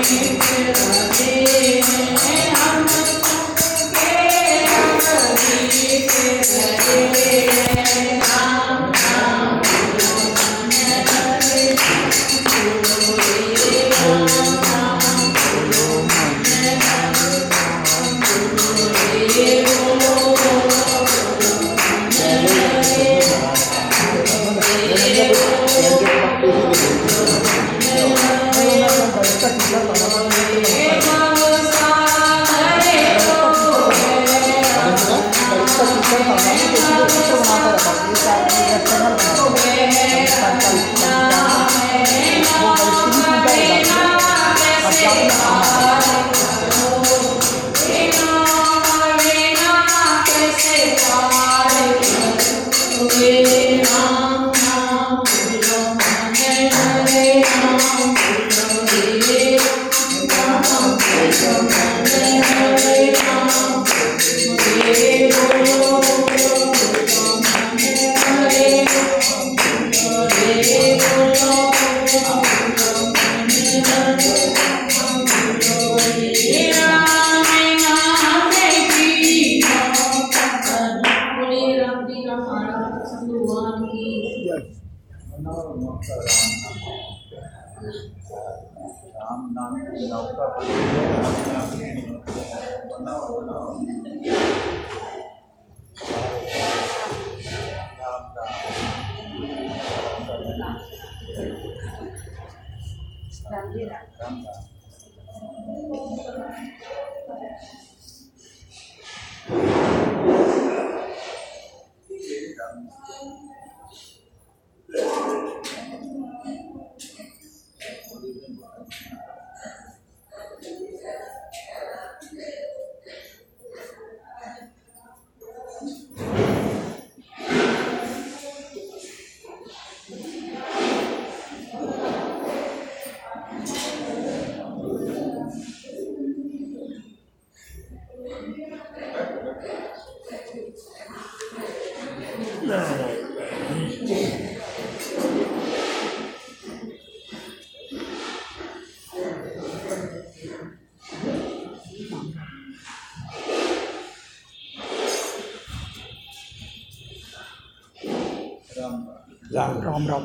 राम राम।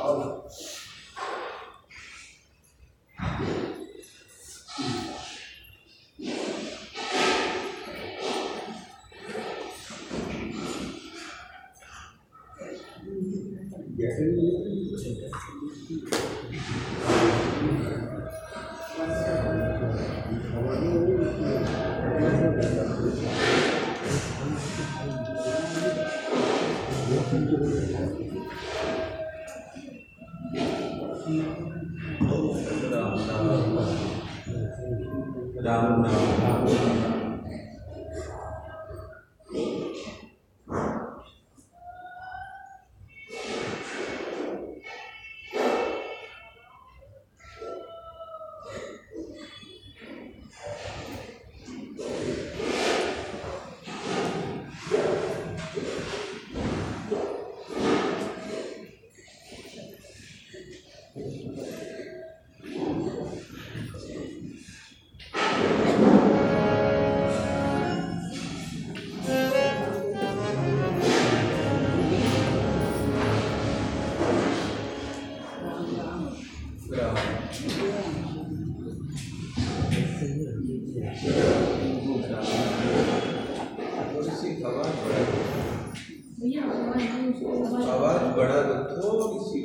आवाज बढ़ा दो थोड़ी सी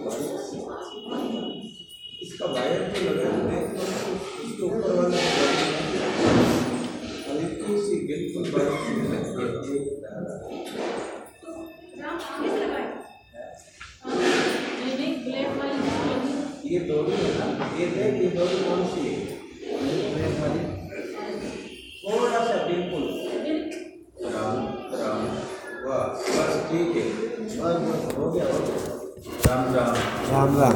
इसका वायर तो लगा उसके ऊपर वाला हल्की सी बिल्कुल ये दोनों है ना, ये देख ये दोनों कौन सी है? थोड़ा सा बिल्कुल राम राम वाह बस ठीक है हो गया राम राम राम राम।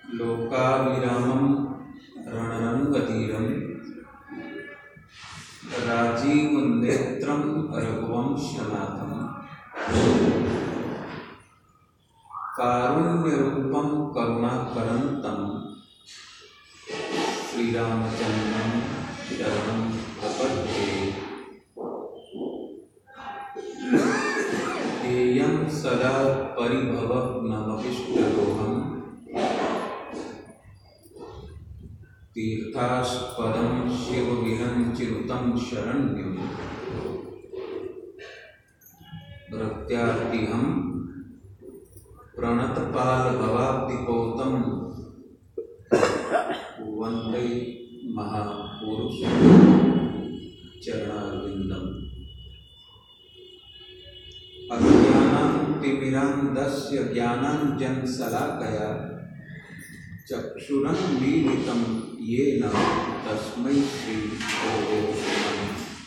लोकाभिरामं रणरङ्गधीरं राजीवनेत्रं रघुवंशनाथं कारुण्यरूपं करुणाकरन्तं श्रीरामचन्द्रं शरणं प्रपद्ये। हेयं सदा परिभवग्नमभिष्टदोहं तीर्थास्पदं शिवविरञ्चिनुतं शरण्यं प्रत्यार्तिहं प्रणतपालभवाब्धिपोतं वन्दे महापुरुषं चरणारविन्दम्। अज्ञानातिमिरान्धस्य ज्ञानाञ्जनशलाकया चक्षुरुन्मीलितं येन तस्मै श्रीगुरवे नमः।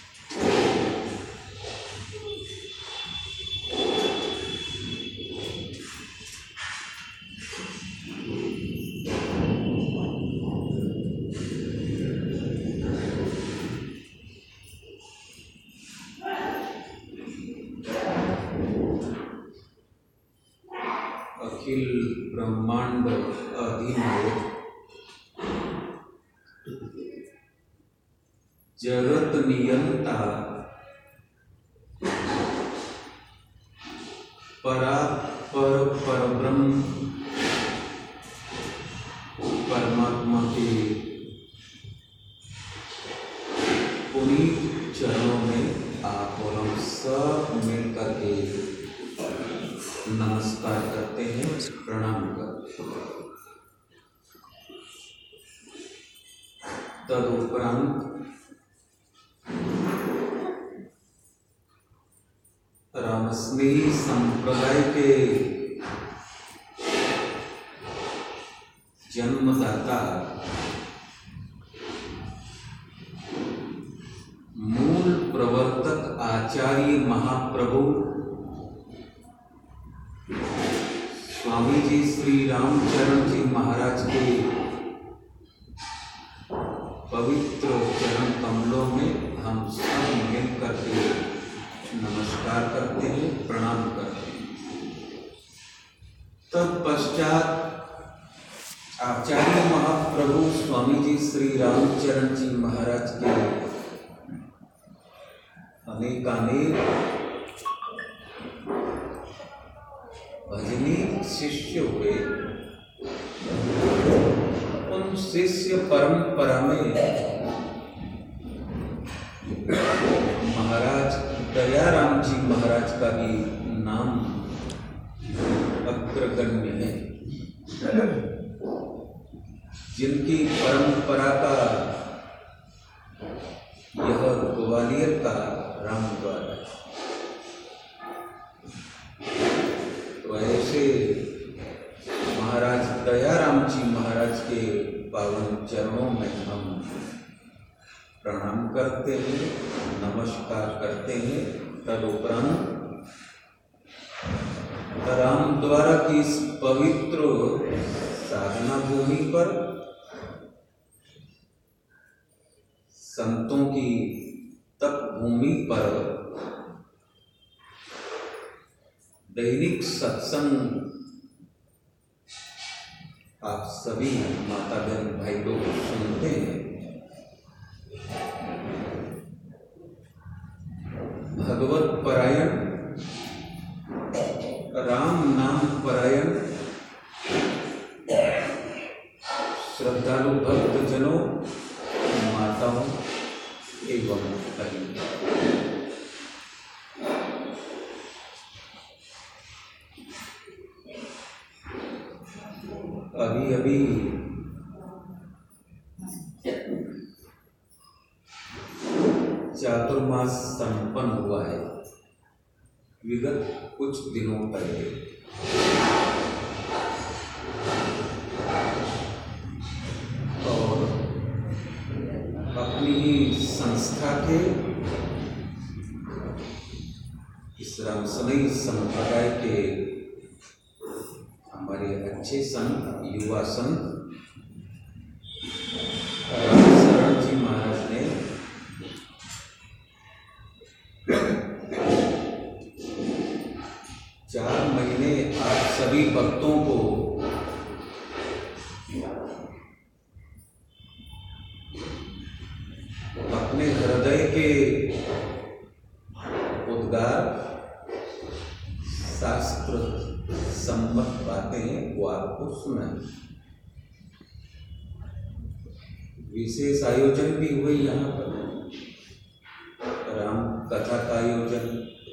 अखिल ब्रह्मांड अधिनायक जगत नियंता परात्पर परब्रह्म परमात्मा के पुनीत चरणों में आप और हम सब मिलकर के नमस्कार करते हैं, प्रणाम करते हैं। तदुपरांत रामस्नेही संप्रदाय के जन्मदाता मूल प्रवर्तक आचार्य महाप्रभु स्वामी जी श्री रामचरण जी महाराज के पवित्र चरण कमलों में हम सब मिल करके नमस्कार करते हैं, प्रणाम करते हैं। तत्पश्चात आचार्य महाप्रभु स्वामी जी श्री रामचरण जी महाराज के अनेकानेक भजनी शिष्य हुए। उन शिष्य परंपरा में महाराज दयाराम जी महाराज का भी नाम अग्रगण्य है, जिनकी परंपरा का यह ग्वालियर का रामद्वार है। तो ऐसे महाराज दयाराम जी महाराज के पावन चरणों में हम प्रणाम करते हैं, नमस्कार करते हैं। तदुपरांत राम द्वारा की इस पवित्र साधना भूमि पर संतों की तप भूमि पर दैनिक सत्संग आप सभी माता बहन भाई लोग सुनते हैं। भगवत परायण, राम नाम परायण श्रद्धालु भक्तजनों, माताओं एवं बहनों, अभी अभी चातुर्मास संपन्न हुआ है, विगत कुछ दिनों पहले। और अपनी ही संस्था के इस रामस्नेही संप्रदाय के हमारे अच्छे संत युवा युवा संत रामशरण जी महाराज ने 4 महीने आप सभी भक्तों को अपने हृदय के उद्गार शास्त्र सम्मत बातें वो आपको सुनाई। विशेष आयोजन भी हुए यहाँ पर, राम कथा का आयोजन,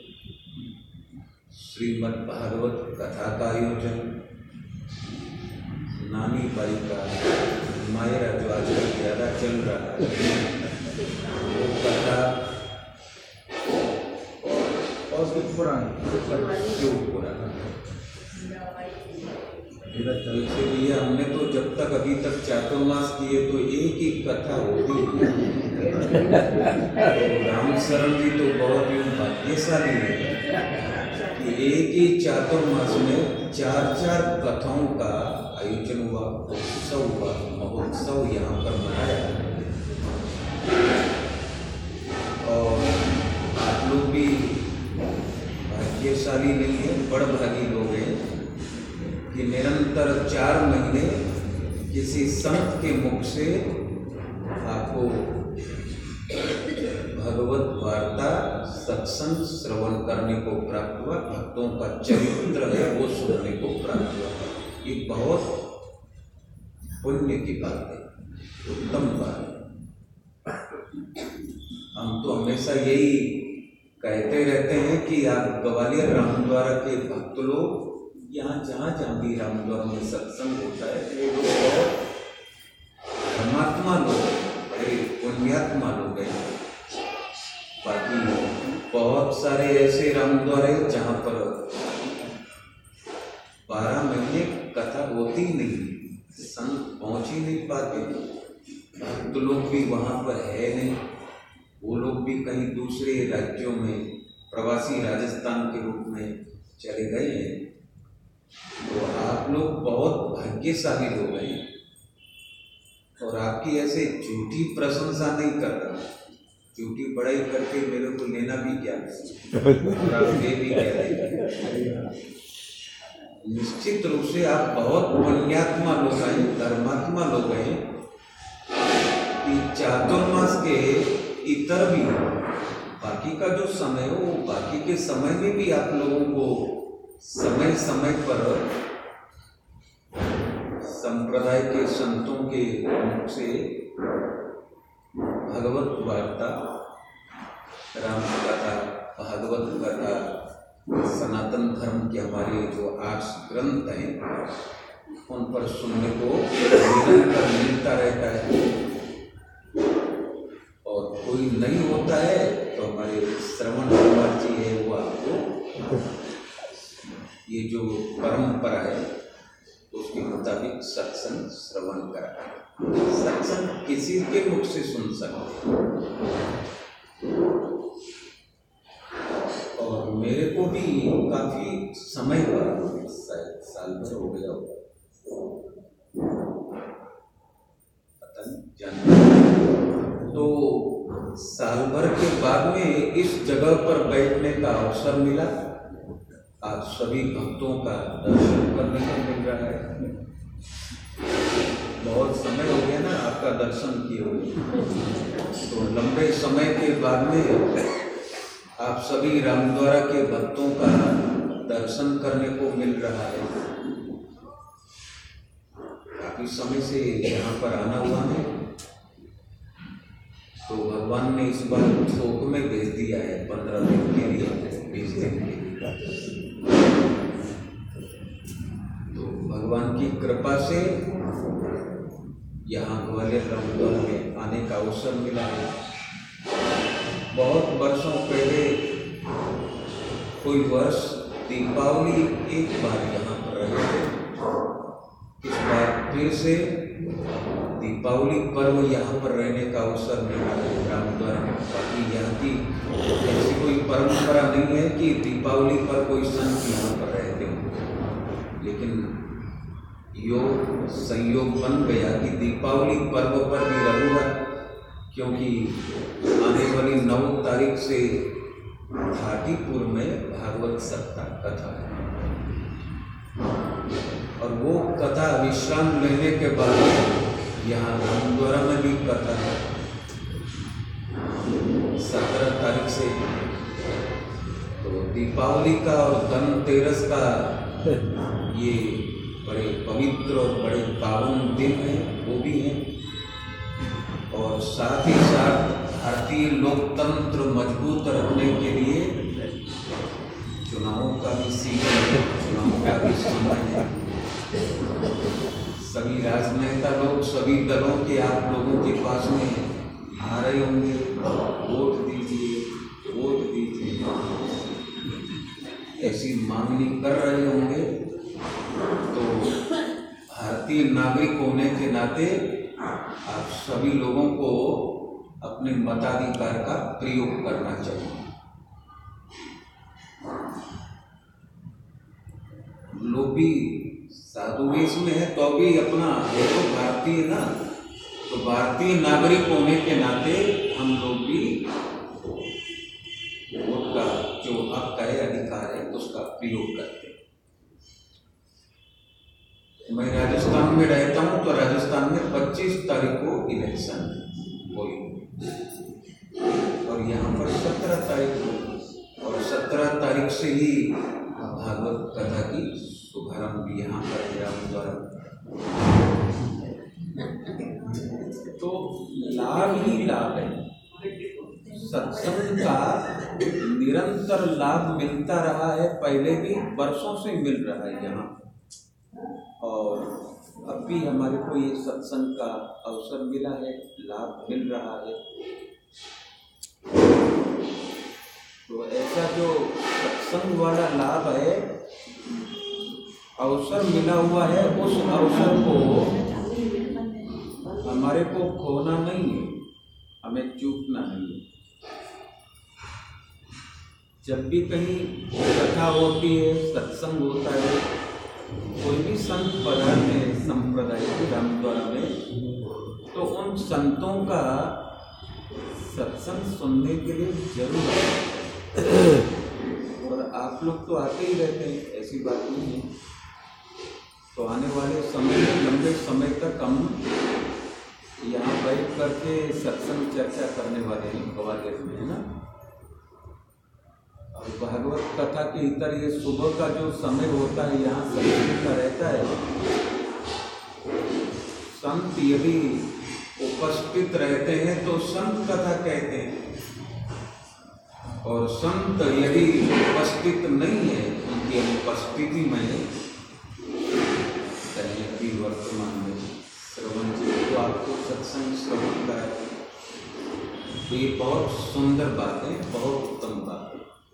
श्रीमद् भागवत कथा का आयोजन, नानी बाई का मायरा जो आजकल ज़्यादा चल रहा है वो कथा, और जो पुराना इसलिए हमने तो जब तक अभी तक चातुर्मास किए तो एक ही कथा होती है। रामशरण जी तो बहुत ही भाग्यशाली है कि एक ही चातुर्मास में 4 कथाओं का आयोजन हुआ, उत्सव हुआ, महोत्सव यहाँ पर मनाया। और आप लोग भी भाग्यशाली नहीं है, बड़भागी लोग हैं कि निरंतर 4 महीने किसी संत के मुख से आपको भगवत वार्ता सत्संग श्रवण करने को प्राप्त हुआ, भक्तों का चरित्र है वो सुनने को प्राप्त हुआ। ये बहुत पुण्य की बात है, उत्तम बात है। हम तो हमेशा यही कहते रहते हैं कि आप ग्वालियर रामद्वारा के भक्त लोग यहाँ जहाँ भी रामद्वारा में सत्संग होता है वो लोग बहुत धर्मात्मा लोग हैं, बड़े पुण्यात्मा लोग हैं। बाकी बहुत सारे ऐसे रामद्वारे जहाँ पर 12 महीने कथा होती नहीं, संत पहुँच ही नहीं पाते, भक्त लोग भी वहाँ पर है नहीं, वो लोग भी कहीं दूसरे राज्यों में प्रवासी राजस्थान के रूप में चले गए हैं। तो आप लोग बहुत भाग्यशाली लोग हैं और आपकी ऐसे झूठी प्रशंसा नहीं कर रहा, झूठी बड़ाई करके मेरे को लेना भी क्या और आप ये भी कह रहे। निश्चित रूप से आप बहुत पुण्यात्मा लोग हैं, धर्मात्मा लोग हैं कि चातुर्मास के इतर भी बाकी का जो समय हो वो बाकी के समय में भी आप लोगों को समय समय पर संप्रदाय के संतों के मुख से भगवत वार्ता, राम कथा, भागवत कथा, सनातन धर्म के हमारे जो 8 ग्रंथ हैं उन पर सुनने को निरंतर मिलता रहता है। और कोई नहीं होता है तो हमारे श्रवण कुमार जी है वो आपको ये जो परंपरा है उसके मुताबिक सत्संग श्रवण करा। सत्संग किसी के मुख से सुन सकते और मेरे को भी काफी समय पर, शायद साल भर हो गया होगा, पता नहीं जानते, तो साल भर के बाद में इस जगह पर बैठने का अवसर मिला। आज सभी भक्तों का दर्शन करने को मिल रहा है। बहुत समय हो गया ना आपका दर्शन किए हुए, तो लंबे समय के बाद में आप सभी रामद्वारा के भक्तों का दर्शन करने को मिल रहा है। काफी समय से यहाँ पर आना हुआ है तो भगवान ने इस बार थोक में भेज दिया है 15 दिन के लिए, 20 दिन के लिए। तो भगवान की कृपा से यहाँ ग्वालियर रामद्वारा में आने का अवसर मिला है। बहुत वर्षों पहले कोई वर्ष दीपावली एक बार यहाँ पर रहे थे, इस बार फिर से दीपावली पर्व यहाँ पर रहने का अवसर मिला है रामद्वारा में। बाकी यहाँ की ऐसी कोई परंपरा नहीं है कि दीपावली पर कोई संत यहाँ पर रहते हो, लेकिन योग संयोग बन गया कि दीपावली पर्व पर भी रहूँगा, क्योंकि आने वाली 9 तारीख से घाटीपुर में भागवत सप्ताह कथा है और वो कथा विश्राम लेने के बाद यहाँ रामद्वारा में भी कथा है 17 तारीख से। तो दीपावली का और धनतेरस का ये बड़े पवित्र और बड़े पावन दिन हैं, वो भी हैं। और साथ ही साथ भारतीय लोकतंत्र मजबूत रखने के लिए चुनावों का भी सीजन है, चुनाव का भी समय है। सभी राजनेता लोग सभी दलों के आप लोगों के पास में आ रहे होंगे, वोट दीजिए, वोट दीजिए, ऐसी मांगनी कर रहे होंगे। तो भारतीय नागरिक होने के नाते आप सभी लोगों को अपने मताधिकार का प्रयोग करना चाहिए। लोग भी साधु वेश में है तो भी अपना है तो भारतीय ना, तो भारतीय नागरिक होने के नाते हम लोग भी वोट का जो हक है, अधिकार है, उसका प्रयोग करते हैं। मैं राजस्थान में रहता हूँ तो राजस्थान में 25 तारीख को इलेक्शन हुई और यहाँ पर 17 तारीख को, और 17 तारीख से ही भागवत कथा की शुभारंभ भी यहाँ पर राम द्वारा। तो लाभ ही लाभ है, सत्संग का निरंतर लाभ मिलता रहा है, पहले भी वर्षों से मिल रहा है यहाँ, और अब भी हमारे को ये सत्संग का अवसर मिला है, लाभ मिल रहा है। तो ऐसा जो सत्संग वाला लाभ है, अवसर मिला हुआ है, उस अवसर को हमारे को खोना नहीं है, हमें चूकना नहीं है। जब भी कहीं कथा होती है, सत्संग होता है, कोई भी संत पधारते हैं संप्रदाय के रामद्वारा में, तो उन संतों का सत्संग सुनने के लिए जरूर आए। और आप लोग तो आते ही रहते हैं, ऐसी बात नहीं है। तो आने वाले समय में लंबे समय तक हम यहाँ बैठ करके सत्संग चर्चा करने वाले हैं ग्वालियर में, है ना। और भागवत कथा के इतर ये सुबह का जो समय होता है यहाँ सत्संग का रहता है। संत यदि उपस्थित रहते हैं तो संत कथा कहते हैं, और संत यदि उपस्थित नहीं है, उनकी अनुपस्थिति में अभी वर्तमान में श्रवण जी को आपको सत्संग श्रवण कराए, तो ये बहुत सुंदर बात है, बहुत उत्तम बात है।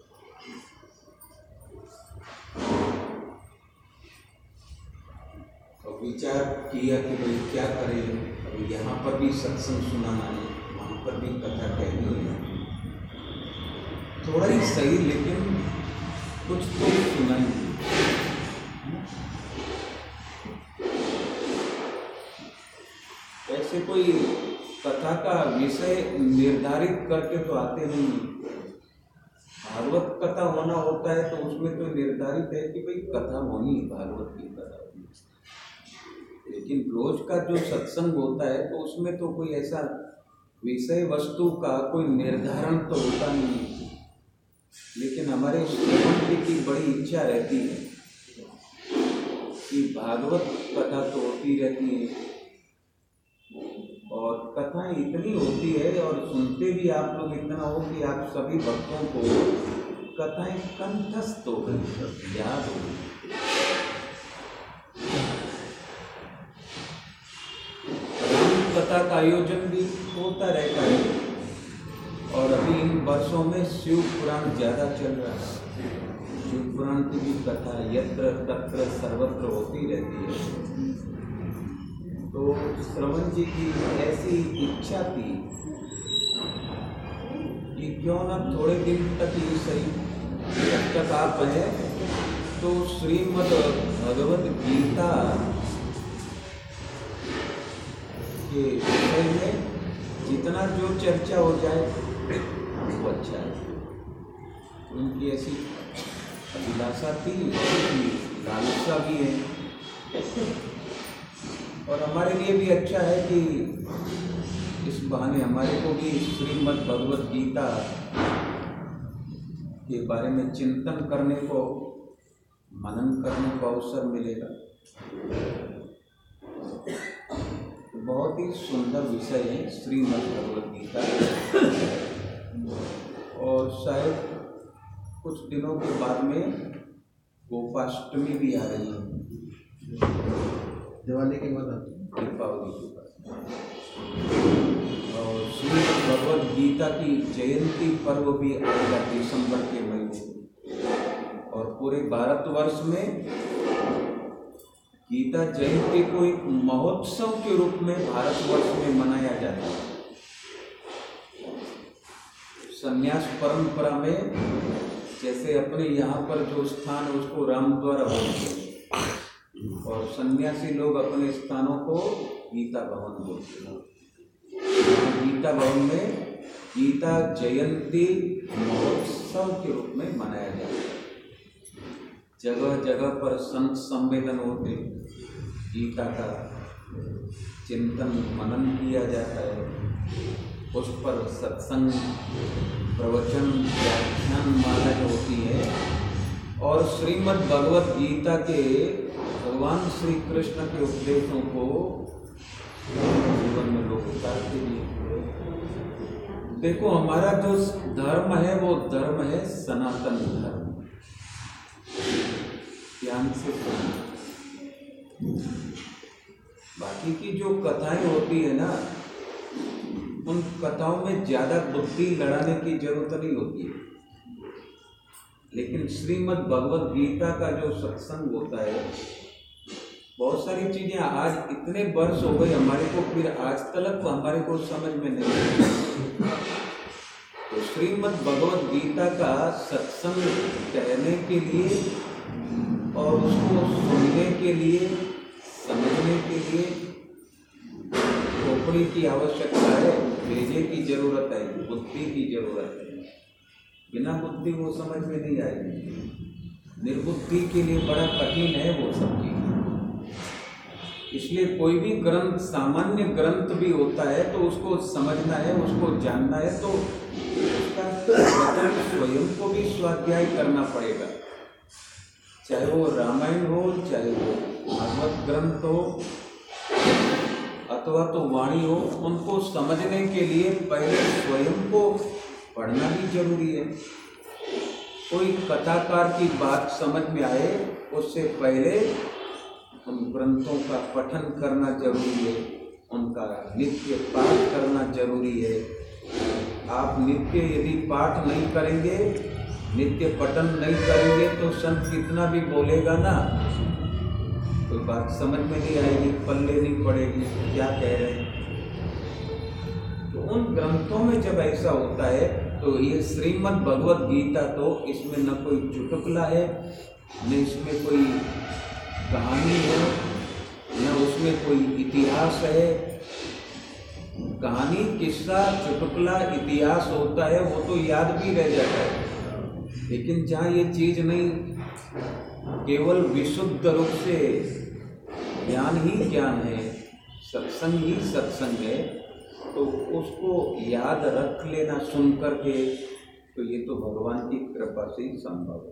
तो विचार किया कि भाई क्या करें, अभी यहाँ पर भी सत्संग सुनाना है, वहाँ पर भी कथा कहनी है, थोड़ा ही सही लेकिन कुछ तो सुनाएंगे। ऐसे कोई कथा का विषय निर्धारित करके तो आते नहीं। भागवत कथा होना होता है तो उसमें तो निर्धारित है कि भाई कथा होनी है, भागवत की कथा होनी। लेकिन रोज का जो सत्संग होता है तो उसमें तो कोई ऐसा विषय वस्तु का कोई निर्धारण तो होता नहीं। लेकिन हमारे श्रवण जी की बड़ी इच्छा रहती है कि भागवत कथा तो होती रहती है, और कथाएं इतनी होती है और सुनते भी आप लोग इतना हो कि आप सभी भक्तों को कथाएं कंठस्थ हो गई, याद हो गई। राम कथा का आयोजन भी होता रहता है, और अभी इन वर्षों में शिव पुराण ज़्यादा चल रहा है। शिव पुराण की भी कथा यत्र तत्र सर्वत्र होती रहती है। तो श्रवण जी की ऐसी इच्छा थी कि क्यों न थोड़े दिन तक ही सही, जब तक आप हैं तो श्रीमद् भगवद गीता के विषय में जितना जो चर्चा हो जाए वो अच्छा है। उनकी ऐसी अभिलाषा थी, लालसा भी है, और हमारे लिए भी अच्छा है कि इस बहाने हमारे को भी श्रीमद् भगवत गीता के बारे में चिंतन करने को, मनन करने को अवसर मिलेगा। बहुत ही सुंदर विषय है श्रीमद् भगवत गीता, और शायद कुछ दिनों के बाद में गोपाष्टमी भी आ रही है, दिवाली के बाद, दीपावली के बाद, और श्रीमद् भगवत गीता की जयंती पर्व भी आएगा दिसंबर के महीने। और पूरे भारतवर्ष में गीता जयंती को एक महोत्सव के रूप में भारतवर्ष में मनाया जाता है। संन्यास परंपरा में जैसे अपने यहाँ पर जो स्थान है उसको राम द्वारा बोलते हैं, और सन्यासी लोग अपने स्थानों को गीता भवन बोलते हैं। गीता भवन में गीता जयंती महोत्सव के रूप में मनाया जाता है। जगह जगह पर संत सम्मेलन होते, गीता का चिंतन मनन किया जाता है, उस पर सत्संग, प्रवचन, व्याख्यान माला जो होती है, और श्रीमद् भगवत गीता के भगवान श्री कृष्ण के उपदेशों को जीवन में लोग उतारते भी। देखो, हमारा जो धर्म है वो धर्म है सनातन धर्म। ध्यान से सुनना। बाकी की जो कथाएं होती है ना, उन कथाओं में ज्यादा बुद्धि लड़ाने की जरूरत नहीं होती है, लेकिन श्रीमद् भगवत गीता का जो सत्संग होता है, बहुत सारी चीजें आज इतने वर्ष हो गए हमारे को, फिर आज तक हमारे को समझ में नहीं आई। तो श्रीमद् भगवत गीता का सत्संग कहने के लिए और उसको सुनने के लिए, समझने के लिए खोपड़ी की आवश्यकता है, भेजे की जरूरत है, बुद्धि की जरूरत है। बिना बुद्धि वो समझ में नहीं आएगी। निर्बुद्धि के लिए बड़ा कठिन है वो सब चीज। इसलिए कोई भी ग्रंथ, सामान्य ग्रंथ भी होता है तो उसको समझना है, उसको जानना है, तो उसका स्वयं को भी स्वाध्याय करना पड़ेगा। चाहे वो रामायण हो, चाहे वो भागवत ग्रंथ हो, अथवा तो वाणी हो, उनको समझने के लिए पहले स्वयं को पढ़ना भी जरूरी है। कोई कथाकार की बात समझ में आए उससे पहले उन ग्रंथों का पठन करना जरूरी है, उनका नित्य पाठ करना जरूरी है। आप नित्य यदि पाठ नहीं करेंगे, नित्य पठन नहीं करेंगे, तो संत कितना भी बोलेगा ना, कोई बात समझ में नहीं आएगी, पल्ले नहीं पड़ेगी, क्या कह रहे हैं। तो उन ग्रंथों में जब ऐसा होता है तो ये श्रीमद् भगवत गीता, तो इसमें न कोई चुटकुला है, न इसमें कोई कहानी है, न उसमें कोई इतिहास है। कहानी, किस्सा, चुटकुला, इतिहास होता है वो तो याद भी रह जाता है, लेकिन जहाँ ये चीज नहीं, केवल विशुद्ध रूप से ज्ञान ही ज्ञान है, सत्संग ही सत्संग है, तो उसको याद रख लेना सुन करके, तो ये तो भगवान की कृपा से ही संभव है।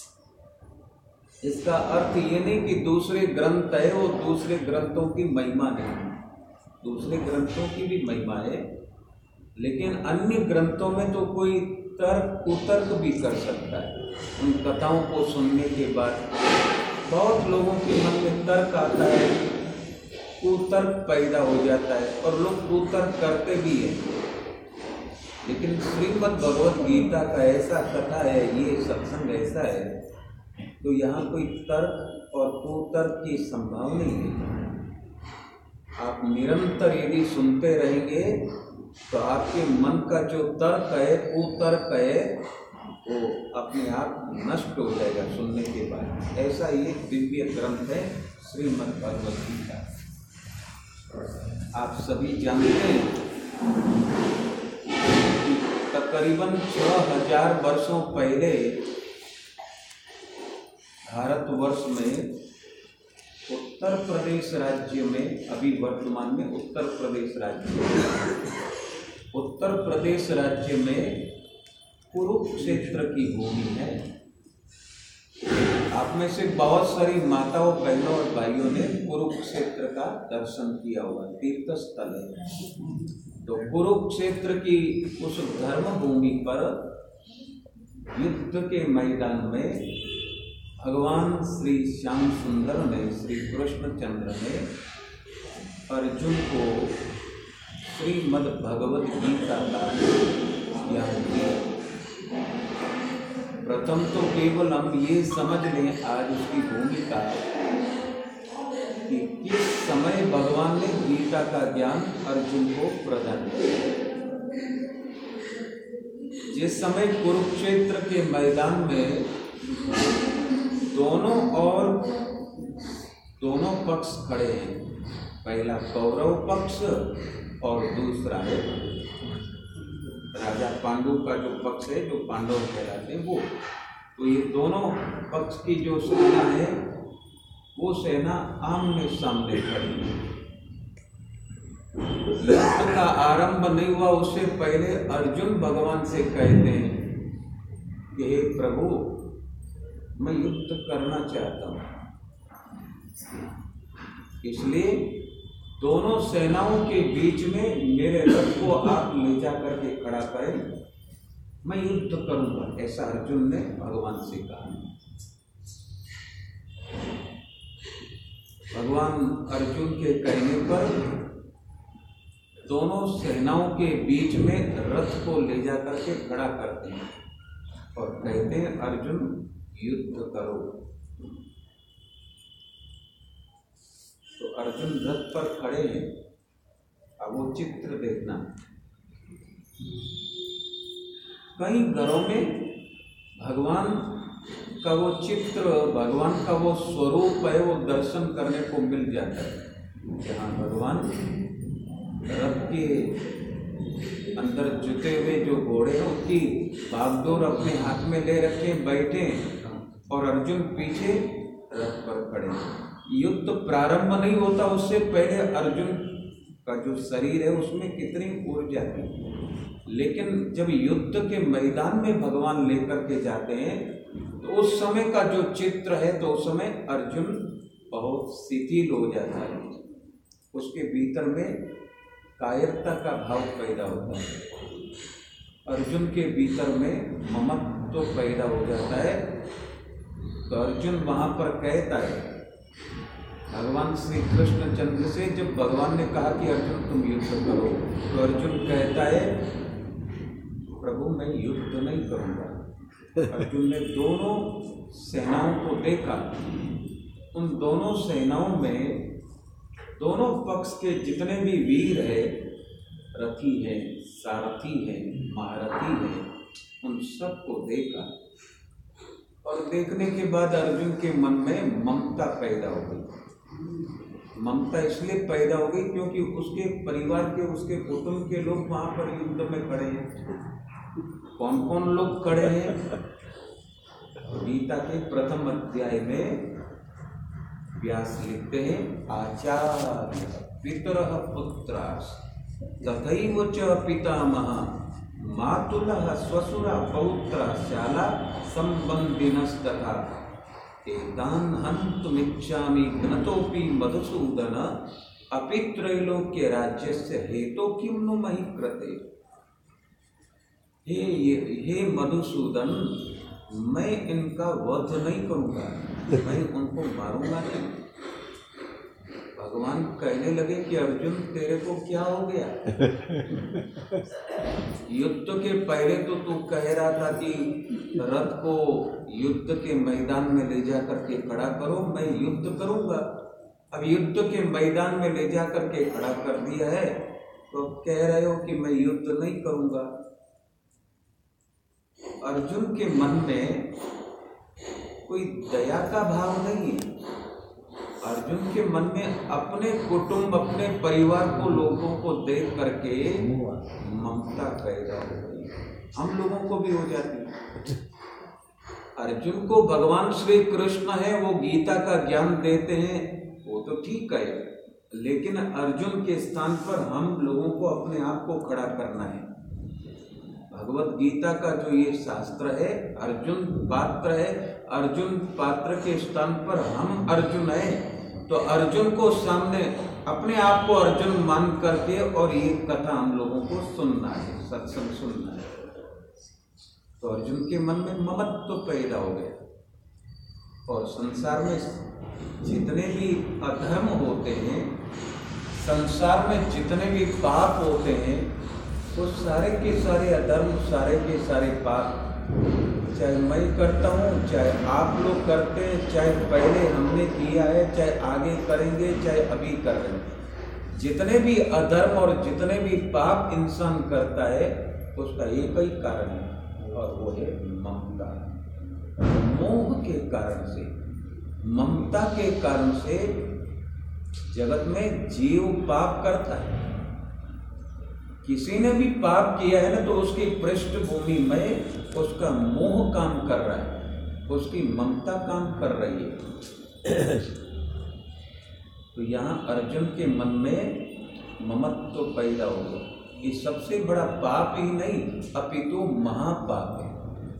इसका अर्थ ये नहीं कि दूसरे ग्रंथ है वो दूसरे ग्रंथों की महिमा नहीं, दूसरे ग्रंथों की भी महिमा है, लेकिन अन्य ग्रंथों में तो कोई तर्क कुतर्क भी कर सकता है। उन कथाओं को सुनने के बाद बहुत लोगों के मन में तर्क आता है, कुतर्क पैदा हो जाता है, और लोग कुतर्क करते भी हैं। लेकिन श्रीमद् भगवत गीता का ऐसा कथा है, ये सत्संग ऐसा है, तो यहाँ कोई तर्क और कुतर्क की संभावना नहीं है। आप निरंतर यदि सुनते रहेंगे तो आपके मन का जो तर्क है, कुतर्क है, वो अपने आप नष्ट हो जाएगा सुनने के बाद। ऐसा ये दिव्य ग्रंथ है श्रीमद् भगवत गीता। आप सभी जानते हैं कि तकरीबन 6000 वर्षों पहले भारतवर्ष में उत्तर प्रदेश राज्य में, अभी वर्तमान में उत्तर प्रदेश राज्य में कुरुक्षेत्र की भूमि है। आप में से बहुत सारी माताओं, बहनों और भाइयों ने कुरुक्षेत्र का दर्शन किया हुआ, तीर्थ स्थल है। तो कुरुक्षेत्र की उस धर्म भूमि पर युद्ध के मैदान में भगवान श्री श्याम सुंदर ने, श्री कृष्णचंद्र ने अर्जुन को श्रीमद् भगवद गीता का ज्ञान दिया। प्रथम तो केवल हम ये समझ लें आज उसकी भूमिका कि किस समय भगवान ने गीता का ज्ञान अर्जुन को प्रदान किया। जिस समय कुरुक्षेत्र के मैदान में दोनों पक्ष खड़े हैं, पहला कौरव पक्ष और दूसरा है राजा पांडु का जो पक्ष है, जो पांडव कहलाते हैं वो। तो ये दोनों पक्ष की जो सेना है वो सेना आमने सामने खड़ी है। युद्ध का आरंभ नहीं हुआ उससे पहले अर्जुन भगवान से कहते हैं कि हे प्रभु, मैं युद्ध करना चाहता हूँ, इसलिए दोनों सेनाओं के बीच में मेरे रथ को आप ले जा करके खड़ा करें, मैं युद्ध करूंगा, ऐसा अर्जुन ने भगवान से कहा। भगवान अर्जुन के कहने पर दोनों सेनाओं के बीच में रथ को ले जा करके खड़ा करते हैं और कहते हैं अर्जुन युद्ध करो। तो अर्जुन रथ पर खड़े हैं। अब वो चित्र देखना, कई घरों में भगवान का वो चित्र, भगवान का वो स्वरूप है, वो दर्शन करने को मिल जाता है। जहाँ भगवान रथ के अंदर जुटे हुए जो घोड़े हैं उसकी भागदौड़ अपने हाथ में ले रखे बैठे और अर्जुन पीछे रथ पर खड़े। युद्ध प्रारंभ नहीं होता उससे पहले अर्जुन का जो शरीर है उसमें कितनी ऊर्जा थी, लेकिन जब युद्ध के मैदान में भगवान लेकर के जाते हैं तो उस समय का जो चित्र है, तो उस समय अर्जुन बहुत शिथिल हो जाता है, उसके भीतर में कायरता का भाव पैदा होता है, अर्जुन के भीतर में ममत्व तो पैदा हो जाता है। तो अर्जुन वहाँ पर कहता है भगवान श्री कृष्णचंद्र से, जब भगवान ने कहा कि अर्जुन तुम युद्ध करो, तो अर्जुन कहता है प्रभु मैं युद्ध नहीं करूँगा। अर्जुन ने दोनों सेनाओं को देखा, उन दोनों सेनाओं में दोनों पक्ष के जितने भी वीर है, रथी है, सारथी है, महारथी है, उन सबको देखा और देखने के बाद अर्जुन के मन में ममता पैदा हो गई। ममता इसलिए पैदा हो गई क्योंकि उसके परिवार के, उसके कुटुंब के लोग वहाँ पर युद्ध में खड़े हैं। कौन कौन लोग खड़े हैं? गीता के प्रथम अध्याय में व्यास लिखते हैं आचार्य पितरः पुत्राः तथैव च पितामह मातुलः श्वशुरा पौत्रः शाला संबंधिनस्तथा एतान् हन्तुमिच्छामि घ्नतोऽपि मधुसूदन अपि त्रैलोक्य राज्यस्य हेतो किं नु महि कृते। हे मधुसूदन, मैं इनका वध नहीं करूँगा, मैं उनको मारूंगा नहीं। भगवान कहने लगे कि अर्जुन तेरे को क्या हो गया? युद्ध के पहले तो तू कह रहा था कि रथ को युद्ध के मैदान में ले जा करके खड़ा करो, मैं युद्ध करूंगा। अब युद्ध के मैदान में ले जा करके खड़ा कर दिया है तो कह रहे हो कि मैं युद्ध नहीं करूंगा। अर्जुन के मन में कोई दया का भाव नहीं है। अर्जुन के मन में अपने कुटुंब, अपने परिवार को, लोगों को देख करके ममता पैदा हो गई। हम लोगों को भी हो जाती है। अर्जुन को भगवान श्री कृष्ण है, वो गीता का ज्ञान देते हैं, वो तो ठीक है, लेकिन अर्जुन के स्थान पर हम लोगों को अपने आप को खड़ा करना है। भगवत गीता का जो ये शास्त्र है, अर्जुन पात्र है, अर्जुन पात्र के स्थान पर हम अर्जुन हैं, तो अर्जुन को सामने अपने आप को अर्जुन मान करके और ये कथा हम लोगों को सुनना है, सत्संग सुनना है। तो अर्जुन के मन में ममत्व तो पैदा हो गया। और संसार में जितने भी अधर्म होते हैं, संसार में जितने भी पाप होते हैं, वो सारे के सारे अधर्म, सारे के सारे पाप, चाहे मैं करता हूँ, चाहे आप लोग करते हैं, चाहे पहले हमने किया है, चाहे आगे करेंगे, चाहे अभी कर रहे हैं, जितने भी अधर्म और जितने भी पाप इंसान करता है, उसका एक ही कारण है, और वो है ममता। मोह के कारण से, ममता के कारण से जगत में जीव पाप करता है। किसी ने भी पाप किया है ना, तो उसकी पृष्ठभूमि में उसका मोह काम कर रहा है, उसकी ममता काम कर रही है। तो यहाँ अर्जुन के मन में ममत्व तो पैदा हो गया। ये सबसे बड़ा पाप ही नहीं, अपितु महापाप है।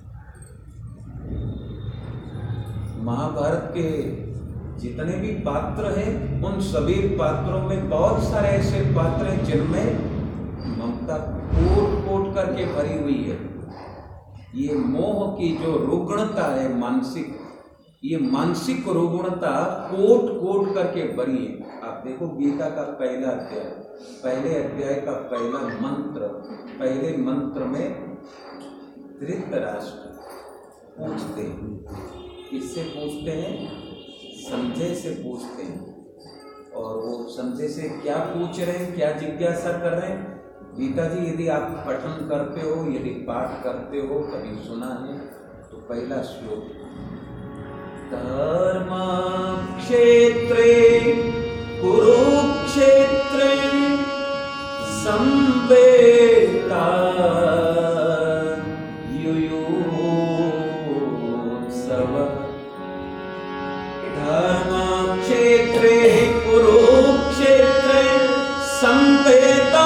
महाभारत के जितने भी पात्र हैं, उन सभी पात्रों में बहुत सारे ऐसे पात्र हैं जिनमें ममता कोट कोट करके भरी हुई है। ये मोह की जो रुग्णता है मानसिक, ये मानसिक रुग्णता कोट कोट करके भरी है। आप देखो गीता का पहला अध्याय, पहले अध्याय का पहला मंत्र, पहले मंत्र में धृतराष्ट्र पूछते हैं, किससे पूछते हैं? संजय से पूछते हैं। और वो संजय से क्या पूछ रहे हैं, क्या जिज्ञासा कर रहे हैं? गीता जी यदि आप पठन करते हो, यदि पाठ करते हो, कभी सुना है, तो पहला श्लोक, धर्म क्षेत्रे कुरुक्षेत्रे संवेता युयुत्सव, धर्म क्षेत्रे कुरुक्षेत्रे संवेता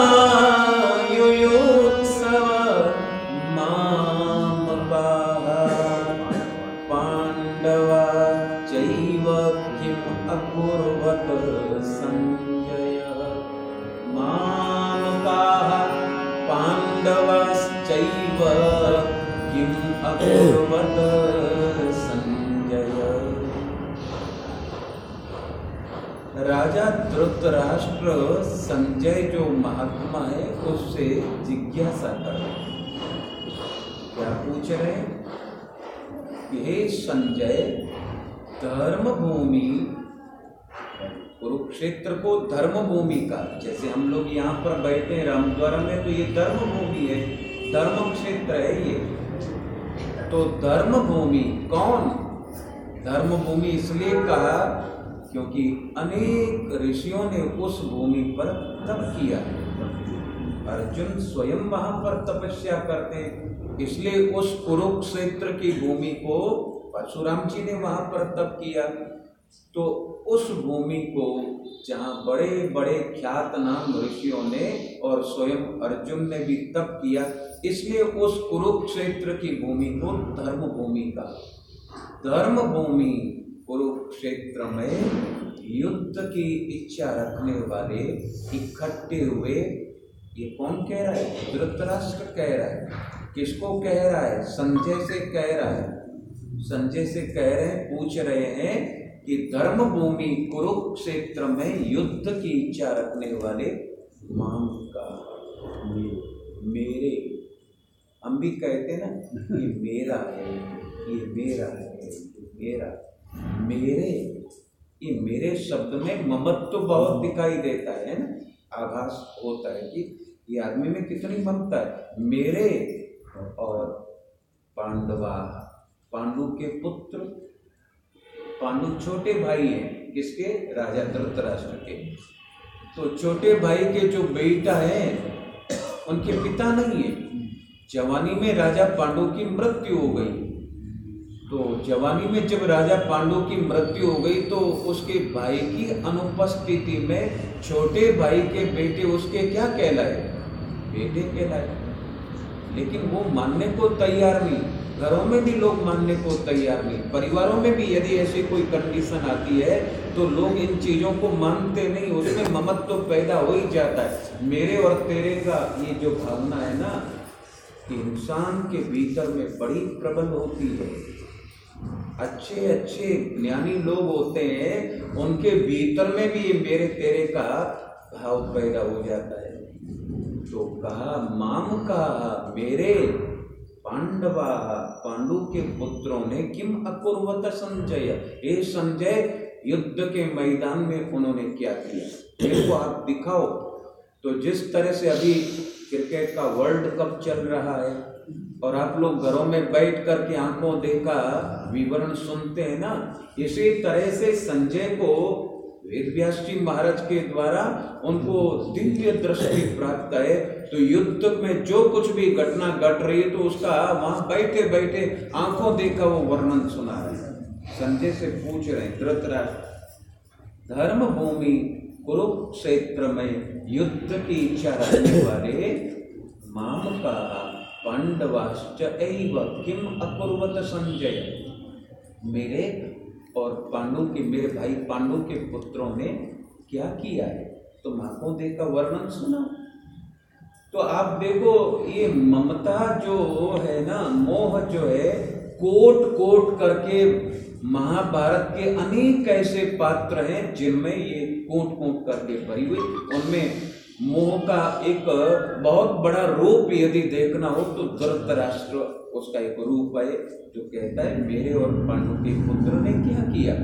राजा धृतराष्ट्र संजय जो महात्मा है उससे जिज्ञासा कर रहे हैं। क्या पूछ रहे हैं कि हे संजय, धर्म भूमि, कुरुक्षेत्र को धर्म भूमि का, जैसे हम लोग यहाँ पर बैठे हैं रामद्वारा में, तो ये धर्म भूमि है, धर्म क्षेत्र है ये। तो धर्म भूमि कौन? धर्म भूमि इसलिए कहा क्योंकि अनेक ऋषियों ने उस भूमि पर तप किया। अर्जुन स्वयं वहां पर तपस्या करते हैं, इसलिए उस कुरुक्षेत्र की भूमि को परशुराम जी ने वहां पर तप किया। तो उस भूमि को जहाँ बड़े बड़े ख्यात नाम ऋषियों ने और स्वयं अर्जुन ने भी तप किया, इसलिए उस कुरुक्षेत्र की भूमि को धर्म भूमि का। धर्म भूमि कुरुक्षेत्र में युद्ध की इच्छा रखने वाले इकट्ठे हुए। ये कौन कह रहा है? धृतराष्ट्र कह रहा है। किसको कह रहा है? संजय से कह रहा है। संजय से कह रहे हैं, पूछ रहे हैं कि धर्म भूमि कुरुक्षेत्र में युद्ध की इच्छा रखने वाले माम का, मेरे, हम भी कहते ना ये मेरा है, ये मेरा है, मेरा, मेरे, ये मेरे शब्द में ममत्व बहुत दिखाई देता है ना, आभास होता है कि ये आदमी में कितनी ममता है। मेरे और पांडवा, पांडु के पुत्र, पांडु छोटे भाई हैं, किसके? राजा धृतराष्ट्र के। तो छोटे भाई के जो बेटा है उनके पिता नहीं है। जवानी में राजा पांडु की मृत्यु हो गई। तो जवानी में जब राजा पांडु की मृत्यु हो गई तो उसके भाई की अनुपस्थिति में छोटे भाई के बेटे उसके क्या कहलाए? बेटे कहलाए। लेकिन वो मानने को तैयार नहीं, घरों में भी लोग मानने को तैयार नहीं, परिवारों में भी यदि ऐसी कोई कंडीशन आती है तो लोग इन चीजों को मानते नहीं, उसमें ममत्व तो पैदा हो ही जाता है। मेरे और तेरे का ये जो भावना है ना, इंसान के भीतर में बड़ी प्रबल होती है। अच्छे अच्छे ज्ञानी लोग होते हैं, उनके भीतर में भी ये मेरे तेरे का भाव पैदा हो जाता है। तो कहा माम का मेरे पांडवा, पांडु के पुत्रों ने किम अकुर्वत संजय, हे संजय युद्ध के मैदान में उन्होंने क्या किया, मेरे को आप दिखाओ। तो जिस तरह से अभी क्रिकेट का वर्ल्ड कप चल रहा है और आप लोग घरों में बैठ करके आंखों देखा विवरण सुनते हैं ना, इसी तरह से संजय को वेद व्यास जी महाराज के द्वारा उनको दिव्य दृष्टि प्राप्त है। तो युद्ध में जो कुछ भी घटना घट रही है तो उसका वहां बैठे बैठे आंखों देखा वो वर्णन सुना रहे हैं। संजय से पूछ रहे हैं, धृतराष्ट्र धर्म भूमि कुरुक्षेत्र में युद्ध की इच्छा रखने वाले माम का पांडवाश्च एव किम अकुर्वत संजय, मेरे और पांडु के, मेरे भाई पांडु के पुत्रों ने क्या किया है, तो आंखों देखा वर्णन सुना। तो आप देखो ये ममता जो है ना, मोह जो है, कोट कोट करके महाभारत के अनेक ऐसे पात्र हैं जिनमें ये कोट कोट करके भरी हुई, उनमें मोह का एक बहुत बड़ा रूप यदि देखना हो तो धृतराष्ट्र उसका एक रूप है जो कहता है मेरे और पांडु के पुत्र ने क्या किया।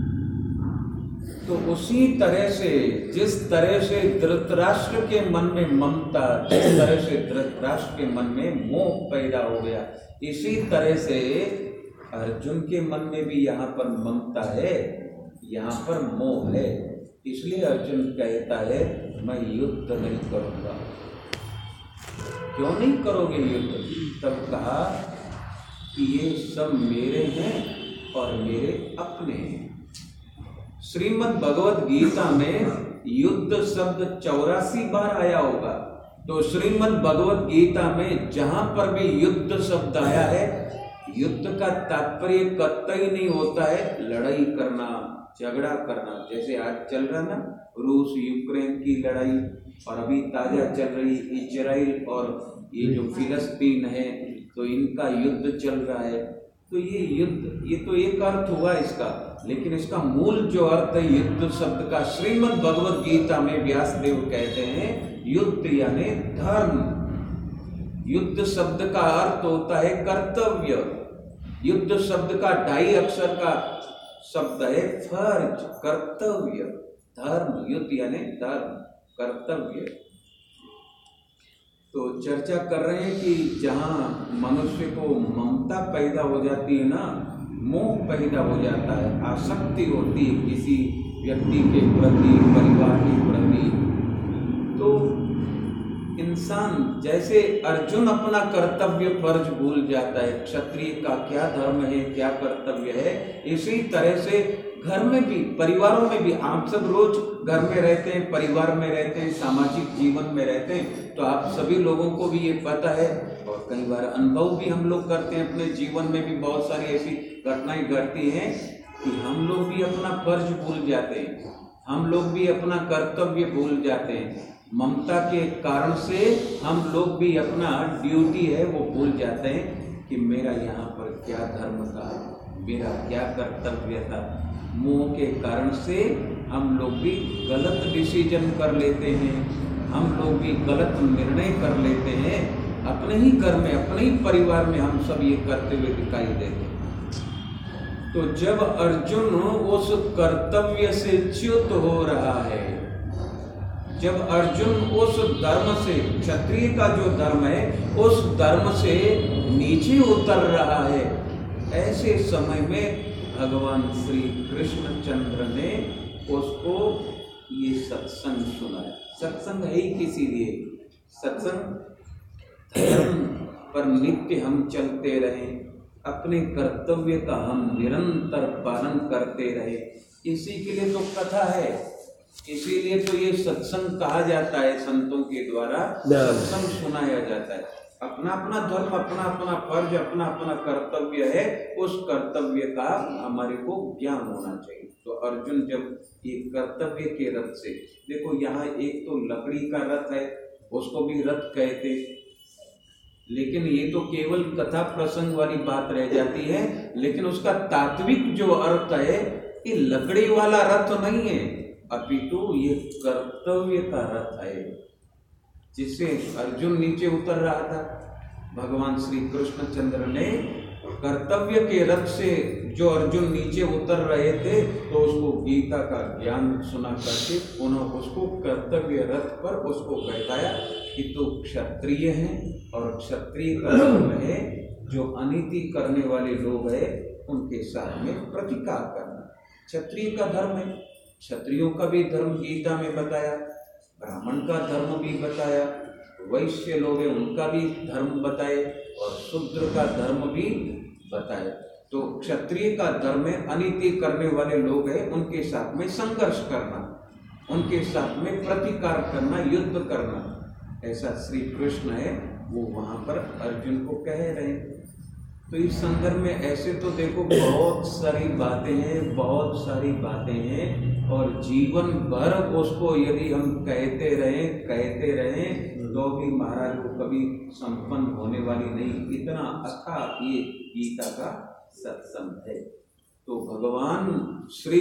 तो उसी तरह से जिस तरह से धृतराष्ट्र के मन में ममता, जिस तरह से धृतराष्ट्र के मन में मोह पैदा हो गया, इसी तरह से अर्जुन के मन में भी यहाँ पर ममता है, यहाँ पर मोह है। इसलिए अर्जुन कहता है मैं युद्ध नहीं करूंगा। क्यों नहीं करोगे युद्ध? तब कहा कि ये सब मेरे हैं और मेरे अपने हैं। श्रीमद् भगवद गीता में युद्ध शब्द 84 बार आया होगा। तो श्रीमद् भगवद गीता में जहां पर भी युद्ध शब्द आया है, युद्ध का तात्पर्य कतई नहीं होता है लड़ाई करना, झगड़ा करना। जैसे आज चल रहा ना रूस यूक्रेन की लड़ाई, और अभी ताजा चल रही इजराइल और ये जो फिलिस्तीन है, तो इनका युद्ध चल रहा है। तो ये युद्ध, ये तो एक अर्थ हुआ इसका, लेकिन इसका मूल जो अर्थ है युद्ध शब्द का, श्रीमद् भगवद गीता में व्यासदेव कहते हैं युद्ध यानी धर्म। युद्ध शब्द का अर्थ होता है कर्तव्य। युद्ध शब्द का 2.5 अक्षर का शब्द है फर्ज, कर्तव्य, धर्म। युद्ध यानी धर्म, कर्तव्य। तो चर्चा कर रहे हैं कि जहाँ मनुष्य को ममता पैदा हो जाती है ना, मोह पैदा हो जाता है, आसक्ति होती है किसी व्यक्ति के प्रति, परिवार के प्रति, तो इंसान जैसे अर्जुन अपना कर्तव्य फर्ज भूल जाता है, क्षत्रिय का क्या धर्म है, क्या कर्तव्य है, इसी तरह से घर में भी, परिवारों में भी, आप सब रोज घर में रहते हैं, परिवार में रहते हैं, सामाजिक जीवन में रहते हैं, तो आप सभी लोगों को भी ये पता है और कई बार अनुभव भी हम लोग करते हैं अपने जीवन में भी। बहुत सारी ऐसी घटनाएं घटती हैं कि हम लोग भी अपना फर्ज भूल जाते हैं, हम लोग भी अपना कर्तव्य भूल जाते हैं। ममता के कारण से हम लोग भी अपना ड्यूटी है वो भूल जाते हैं कि मेरा यहाँ पर क्या धर्म था, मेरा क्या कर्तव्य था। मोह के कारण से हम लोग भी गलत डिसीजन कर लेते हैं, हम लोग भी गलत निर्णय कर लेते हैं। अपने ही घर में, अपने ही परिवार में हम सब ये करते हुए दिखाई देते हैं। तो जब अर्जुन उस कर्तव्य से च्युत हो रहा है, जब अर्जुन उस धर्म से, क्षत्रिय का जो धर्म है, उस धर्म से नीचे उतर रहा है, ऐसे समय में भगवान श्री कृष्णचंद्र ने उसको ये सत्संग सुनाया। सत्संग है ही किसी लिए, सत्संग धर्म पर नित्य हम चलते रहें, अपने कर्तव्य का हम निरंतर पालन करते रहे, इसी के लिए तो कथा है, इसीलिए तो ये सत्संग कहा जाता है। संतों के द्वारा सत्संग सुनाया जाता है। अपना अपना धर्म, अपना अपना फर्ज, अपना अपना कर्तव्य है, उस कर्तव्य का हमारे को ज्ञान होना चाहिए। तो अर्जुन जब ये कर्तव्य के रथ से, देखो यहाँ एक तो लकड़ी का रथ है, उसको भी रथ कहते, लेकिन ये तो केवल कथा प्रसंग वाली बात रह जाती है, लेकिन उसका तात्विक जो अर्थ है ये लकड़ी वाला रथ नहीं है, अपितु ये कर्तव्य का रथ है, जिससे अर्जुन नीचे उतर रहा था। भगवान श्री कृष्णचंद्र ने कर्तव्य के रथ से जो अर्जुन नीचे उतर रहे थे, तो उसको गीता का ज्ञान सुना करके उन्होंने उसको कर्तव्य रथ पर उसको बैठाया कि तो क्षत्रिय है, और क्षत्रिय का धर्म है जो अनीति करने वाले लोग हैं उनके साथ में प्रतिकार करना, क्षत्रिय का धर्म है। क्षत्रियों का भी धर्म गीता में बताया, ब्राह्मण का धर्म भी बताया, वैश्य लोग हैं उनका भी धर्म बताए, और शूद्र का धर्म भी बताए। तो क्षत्रिय का धर्म है अनीति करने वाले लोग हैं उनके साथ में संघर्ष करना, उनके साथ में प्रतिकार करना, युद्ध करना, ऐसा श्री कृष्ण है वो वहां पर अर्जुन को कह रहे हैं। तो इस संदर्भ में ऐसे तो देखो बहुत सारी बातें हैं, बहुत सारी बातें हैं, और जीवन भर उसको यदि हम कहते रहें तो भी महाराज को कभी संपन्न होने वाली नहीं, इतना अच्छा ये गीता का सत्संग है। तो भगवान श्री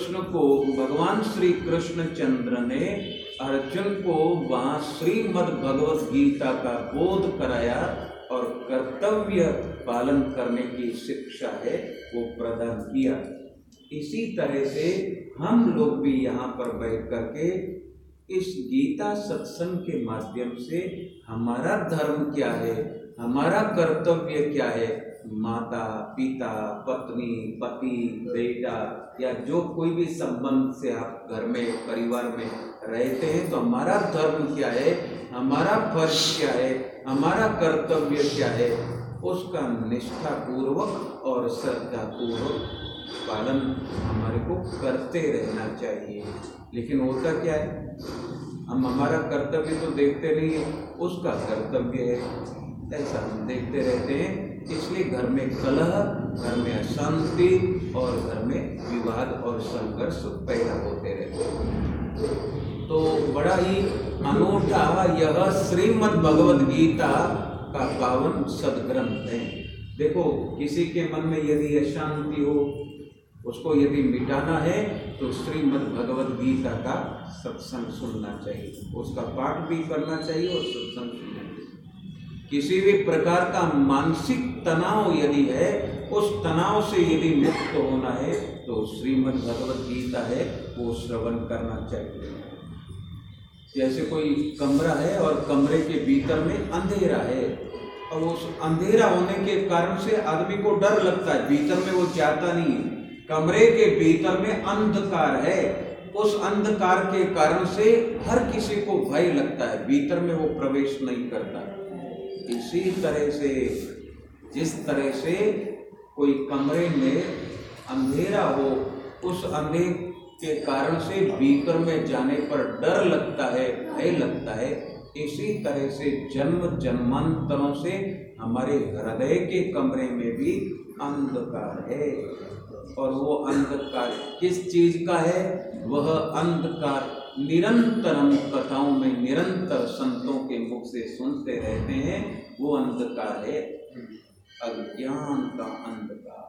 कृष्णचंद्र ने अर्जुन को वहाँ श्रीमद् भगवत गीता का बोध कराया, और कर्तव्य पालन करने की शिक्षा है वो प्रदान किया। इसी तरह से हम लोग भी यहाँ पर बैठ करके इस गीता सत्संग के माध्यम से हमारा धर्म क्या है, हमारा कर्तव्य क्या है, माता पिता पत्नी पति बेटा या जो कोई भी संबंध से आप घर में परिवार में रहते हैं, तो हमारा धर्म क्या है, हमारा फर्ज क्या है, हमारा कर्तव्य क्या है, उसका निष्ठा पूर्वक और श्रद्धा पूर्वक पालन हमारे को करते रहना चाहिए। लेकिन होता क्या है, हम हमारा कर्तव्य तो देखते नहीं है, उसका कर्तव्य है ऐसा हम देखते रहते हैं, इसलिए घर में कलह, घर में अशांति और घर में विवाद और संघर्ष पैदा होते रहते हैं। तो बड़ा ही अनूठा यह श्रीमद् भगवद गीता का पावन सदग्रंथ है। देखो किसी के मन में यदि अशांति हो, उसको यदि मिटाना है तो श्रीमद् भगवद गीता का सत्संग सुनना चाहिए, उसका पाठ भी करना चाहिए और सत्संग सुनना चाहिए। किसी भी प्रकार का मानसिक तनाव यदि है, उस तनाव से यदि मुक्त होना है तो श्रीमद् भगवद गीता है वो श्रवण करना चाहिए। जैसे कोई कमरा है और कमरे के भीतर में अंधेरा है, और उस अंधेरा होने के कारण से आदमी को डर लगता है, भीतर में वो जाता नहीं है। कमरे के भीतर में अंधकार है, उस अंधकार के कारण से हर किसी को भय लगता है, भीतर में वो प्रवेश नहीं करता। इसी तरह से जिस तरह से कोई कमरे में अंधेरा हो, उस अंधेरे के कारण से भीतर में जाने पर डर लगता है, भय लगता है, इसी तरह से जन्म जन्मांतरों से हमारे हृदय के कमरे में भी अंधकार है। और वो अंधकार किस चीज का है? वह अंधकार निरंतर हम कथाओं में निरंतर संतों के मुख से सुनते रहते हैं, वो अंधकार है अज्ञान का अंधकार।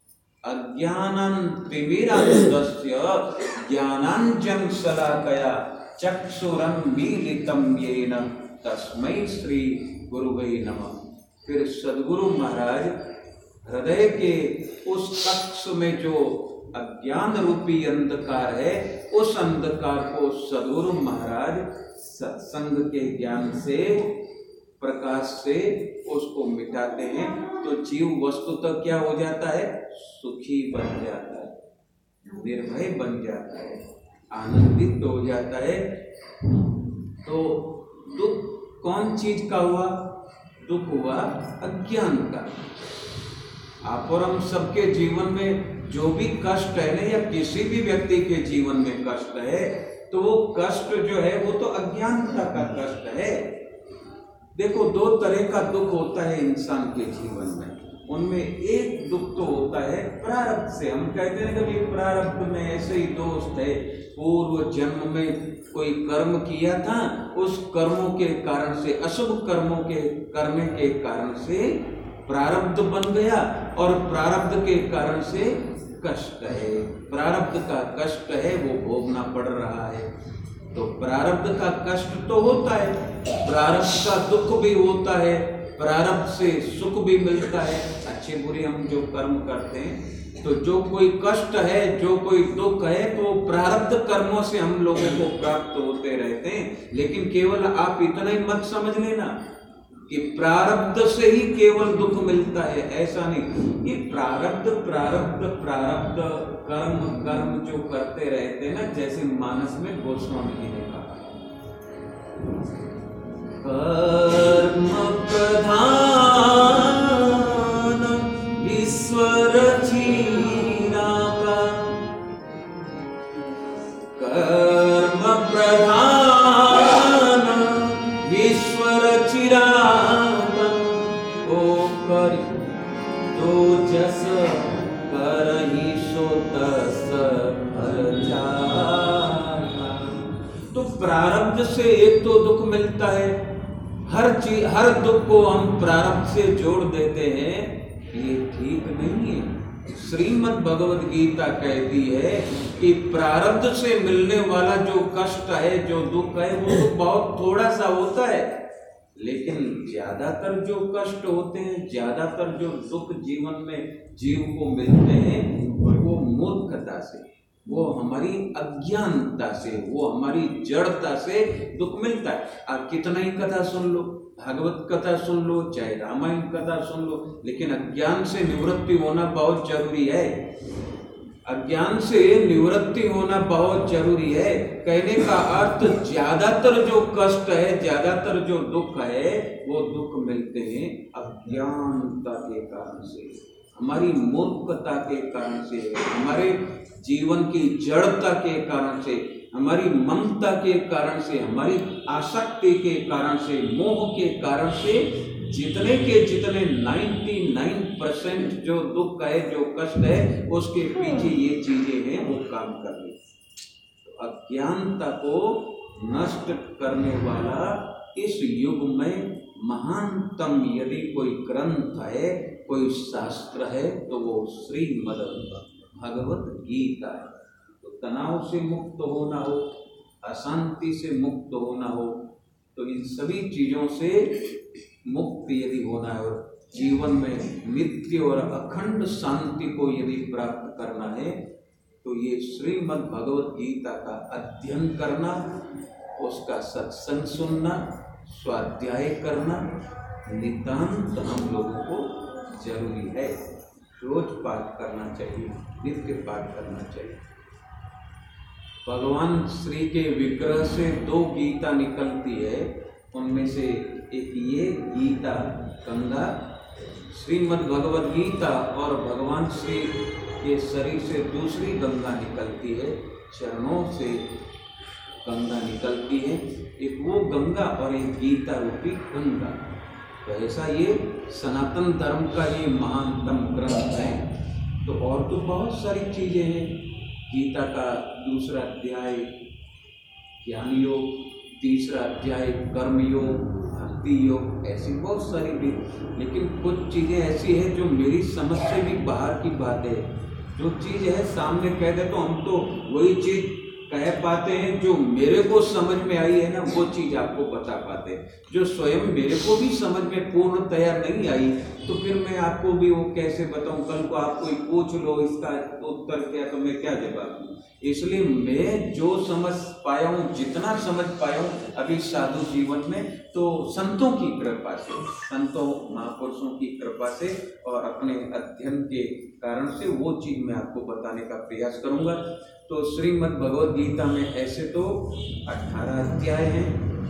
अज्ञानं तिमिरान्धस्य ज्ञानांजन शलाकया चक्षुरुन्मीलितं येन तस्मै श्री गुरुवे नमः। फिर सद्गुरु महाराज हृदय के उस कक्ष में जो अज्ञान रूपी अंधकार है, उस अंधकार को सद्गुरु महाराज सत्संग के ज्ञान से प्रकाश से उसको मिटाते हैं तो जीव वस्तुतः क्या हो जाता है? सुखी बन जाता है, निर्भय बन जाता है, आनंदित हो जाता है। तो दुख कौन चीज का हुआ? दुख हुआ अज्ञान का। आप और हम सबके जीवन में जो भी कष्ट है ना, या किसी भी व्यक्ति के जीवन में कष्ट है, तो वो कष्ट जो है वो तो अज्ञानता का कष्ट है। देखो, दो तरह का दुख होता है इंसान के जीवन में। उनमें एक दुख तो होता है प्रारब्ध से। हम कहते हैं कि प्रारब्ध में ऐसे ही दोस्त है, पूर्व जन्म में कोई कर्म किया था, उस कर्मों के कारण से, अशुभ कर्मों के करने के कारण से प्रारब्ध बन गया, और प्रारब्ध के कारण से कष्ट है, प्रारब्ध का कष्ट है, वो भोगना पड़ रहा है। तो प्रारब्ध का कष्ट तो होता है, प्रारब्ध का दुख भी होता है, प्रारब्ध से सुख भी मिलता है। अच्छे बुरे हम जो कर्म करते हैं, तो जो कोई कष्ट है, जो कोई दुख है, तो प्रारब्ध कर्मों से हम लोगों को प्राप्त होते रहते हैं। लेकिन केवल आप इतना ही मत समझ लेना कि प्रारब्ध से ही केवल दुख मिलता है, ऐसा नहीं। ये प्रारब्ध प्रारब्ध प्रारब्ध कर्म कर्म जो करते रहते हैं ना, जैसे मानस में गोस्वामी जी ने कहा, कर्म प्रधान ईश्वर चिरागा, कर्म प्रधान ईश्वर चिरागा, ओ कर जो जस करहि सो तस फल जागा। तो प्रारब्ध से एक तो दुख मिलता है, हर दुख को हम प्रारब्ध से जोड़ देते हैं, ये ठीक नहीं है। श्रीमद् भगवद गीता कहती है कि प्रारब्ध से मिलने वाला जो कष्ट है, जो दुख है, वो तो बहुत थोड़ा सा होता है, लेकिन ज्यादातर जो कष्ट होते हैं, ज्यादातर जो दुख जीवन में जीव को मिलते हैं, वो मूर्खता से, वो हमारी अज्ञानता से, वो हमारी जड़ता से दुख मिलता है। आप कितना ही कथा सुन लो, भागवत कथा सुन लो, चाहे रामायण कथा सुन लो, लेकिन अज्ञान से निवृत्ति होना बहुत जरूरी है। अज्ञान से निवृत्ति होना बहुत जरूरी है। कहने का अर्थ, ज्यादातर जो कष्ट है, ज्यादातर जो दुख है, वो दुख मिलते हैं अज्ञानता के कारण से, हमारी मूर्खता के कारण से, हमारे जीवन की जड़ता के कारण से, हमारी ममता के कारण से, हमारी आसक्ति के कारण से, मोह के कारण से, जितने के जितने 99% जो दुख है, जो कष्ट है, उसके पीछे ये चीजें हैं, वो काम कर रही। तो अज्ञानता को नष्ट करने वाला इस युग में महानतम यदि कोई ग्रंथ है, कोई शास्त्र है, तो वो श्रीमद् भगवत गीता है। तो तनाव से मुक्त होना हो, अशांति से मुक्त होना हो, तो इन सभी चीजों से मुक्त यदि होना है, और जीवन में नित्य और अखंड शांति को यदि प्राप्त करना है, तो ये श्रीमद् भगवत गीता का अध्ययन करना, उसका सत्संग सुनना, स्वाध्याय करना नितांत हम लोगों को जरूरी है। रोज पाठ करना चाहिए, नित्य पाठ करना चाहिए। भगवान श्री के विग्रह से 2 गीता निकलती है, उनमें से एक ये गीता गंगा, श्रीमद् भगवद गीता, और भगवान श्री के शरीर से दूसरी गंगा निकलती है, चरणों से गंगा निकलती है। एक वो गंगा और एक गीता रूपी गंगा। तो ऐसा ये सनातन धर्म का ये महानतम ग्रंथ है। तो और तो बहुत सारी चीजें हैं। गीता का दूसरा अध्याय ज्ञान योग, तीसरा अध्याय कर्म योग, भक्ति योग, ऐसी बहुत सारी भी, लेकिन कुछ चीजें ऐसी हैं जो मेरी समझ से भी बाहर की बात है। जो चीज है सामने कह दे तो हम तो वही चीज कह पाते हैं जो मेरे को समझ में आई है ना, वो चीज आपको बता पाते हैं। जो स्वयं मेरे को भी समझ में पूर्णतया नहीं आई, तो फिर मैं आपको भी वो कैसे बताऊं। कल को आप कोई पूछ लो इसका उत्तर क्या, तो मैं क्या जवाब दूं। इसलिए मैं जो समझ पाया हूँ, जितना समझ पाया हूँ अभी साधु जीवन में, तो संतों की कृपा से, संतों महापुरुषों की कृपा से और अपने अध्ययन के कारण से वो चीज मैं आपको बताने का प्रयास करूंगा। तो श्रीमद् भगवद गीता में ऐसे तो 18 अध्याय हैं,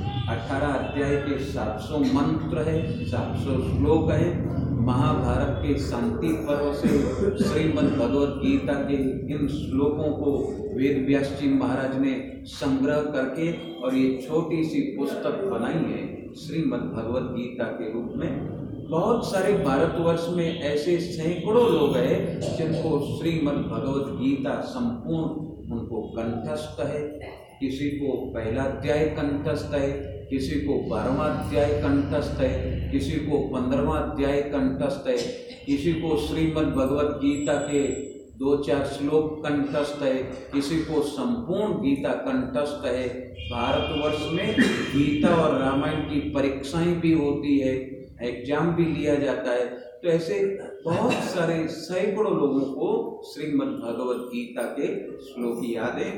18 अध्याय के 700 मंत्र है, 700 श्लोक है। महाभारत के शांति पर्व से श्रीमद् भगवद गीता के इन श्लोकों को वेद व्यास जी महाराज ने संग्रह करके और ये छोटी सी पुस्तक बनाई है श्रीमद् भगवद गीता के रूप में। बहुत सारे भारतवर्ष में ऐसे सैकड़ों लोग हैं जिनको श्रीमद् भगवद गीता संपूर्ण उनको कंठस्थ है। किसी को पहला अध्याय कंठस्थ है, किसी को 12वां अध्याय कंठस्थ है, किसी को 15वां अध्याय कंठस्थ है, किसी को श्रीमद् भगवद गीता के 2-4 श्लोक कंठस्थ है, किसी को संपूर्ण गीता कंठस्थ है। भारतवर्ष में गीता और रामायण की परीक्षाएं भी होती है, एग्जाम भी लिया जाता है। तो ऐसे बहुत सारे सैकड़ों लोगों को श्रीमद् भगवद गीता के श्लोक याद है।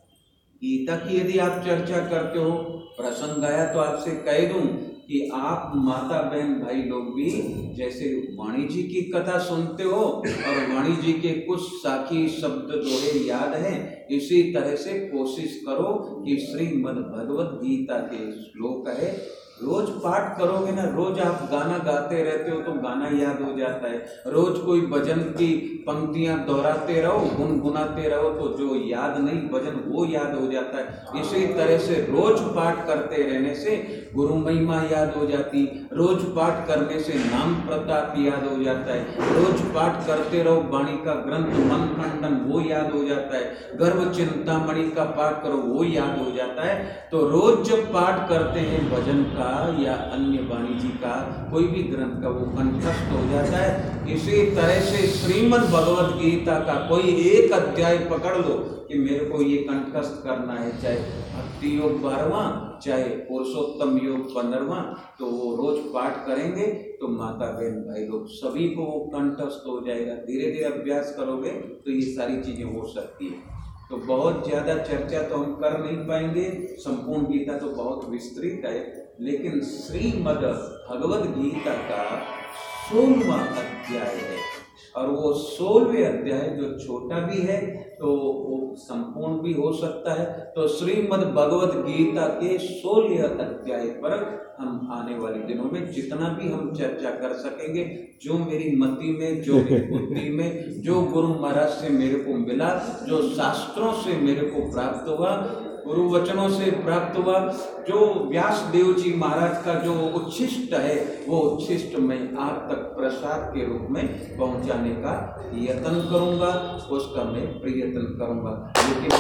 गीता की यदि आप चर्चा करते हो, प्रसंग आया तो आपसे कह दूं कि आप माता बहन भाई लोग भी जैसे वाणी जी की कथा सुनते हो और वाणी जी के कुछ साखी शब्द दोहे याद हैं, इसी तरह से कोशिश करो कि श्रीमद् भगवद गीता के श्लोक है रोज पाठ करोगे ना, रोज आप गाना गाते रहते हो तो गाना याद हो जाता है, रोज कोई भजन की पंक्तियां दोहराते रहो, गुनगुनाते रहो तो जो याद नहीं भजन वो याद हो जाता है। इसी तरह से रोज पाठ करते रहने से गुरु महिमा याद हो जाती, रोज पाठ करने से नाम प्रताप याद हो जाता है, रोज पाठ करते रहो वाणी का ग्रंथ मन खंडन वो याद हो जाता है, गर्भ चिंतामणि का पाठ करो वो याद हो जाता है। तो रोज जब पाठ करते हैं भजन का या अन्य वाणी जी का कोई भी ग्रंथ का वो कंठस्थ हो जाता है। इसी तरह से श्रीमद् भगवद गीता का कोई एक अध्याय पकड़ लो कि मेरे को ये कंठस्थ करना है, चाहे भक्ति योग 12वां चाहे पुरुषोत्तम योग 15वां, तो वो रोज पाठ करेंगे तो माता बहन भाई लोग सभी को वो कंठस्थ हो जाएगा। धीरे धीरे अभ्यास करोगे तो ये सारी चीजें हो सकती है। तो बहुत ज्यादा चर्चा तो हम कर नहीं पाएंगे, संपूर्ण गीता तो बहुत विस्तृत है, लेकिन श्रीमद् भगवद गीता का 16वां अध्याय है और वो 16वें अध्याय जो छोटा भी है तो वो संपूर्ण भी हो सकता है। तो श्रीमद् भगवद गीता के 16वें अध्याय पर हम आने वाले दिनों में जितना भी हम चर्चा कर सकेंगे, जो मेरी मति में, जो मेरी बुद्धि में, जो गुरु महाराज से मेरे को मिला, जो शास्त्रों से मेरे को प्राप्त हुआ, गुरु वचनों से प्राप्त हुआ, जो व्यास देव जी महाराज का जो उच्छिष्ट है वो उच्छिष्ट मैं आप तक प्रसाद के रूप में पहुंचाने का यत्न करूंगा, उसका मैं प्रयत्न करूंगा। लेकिन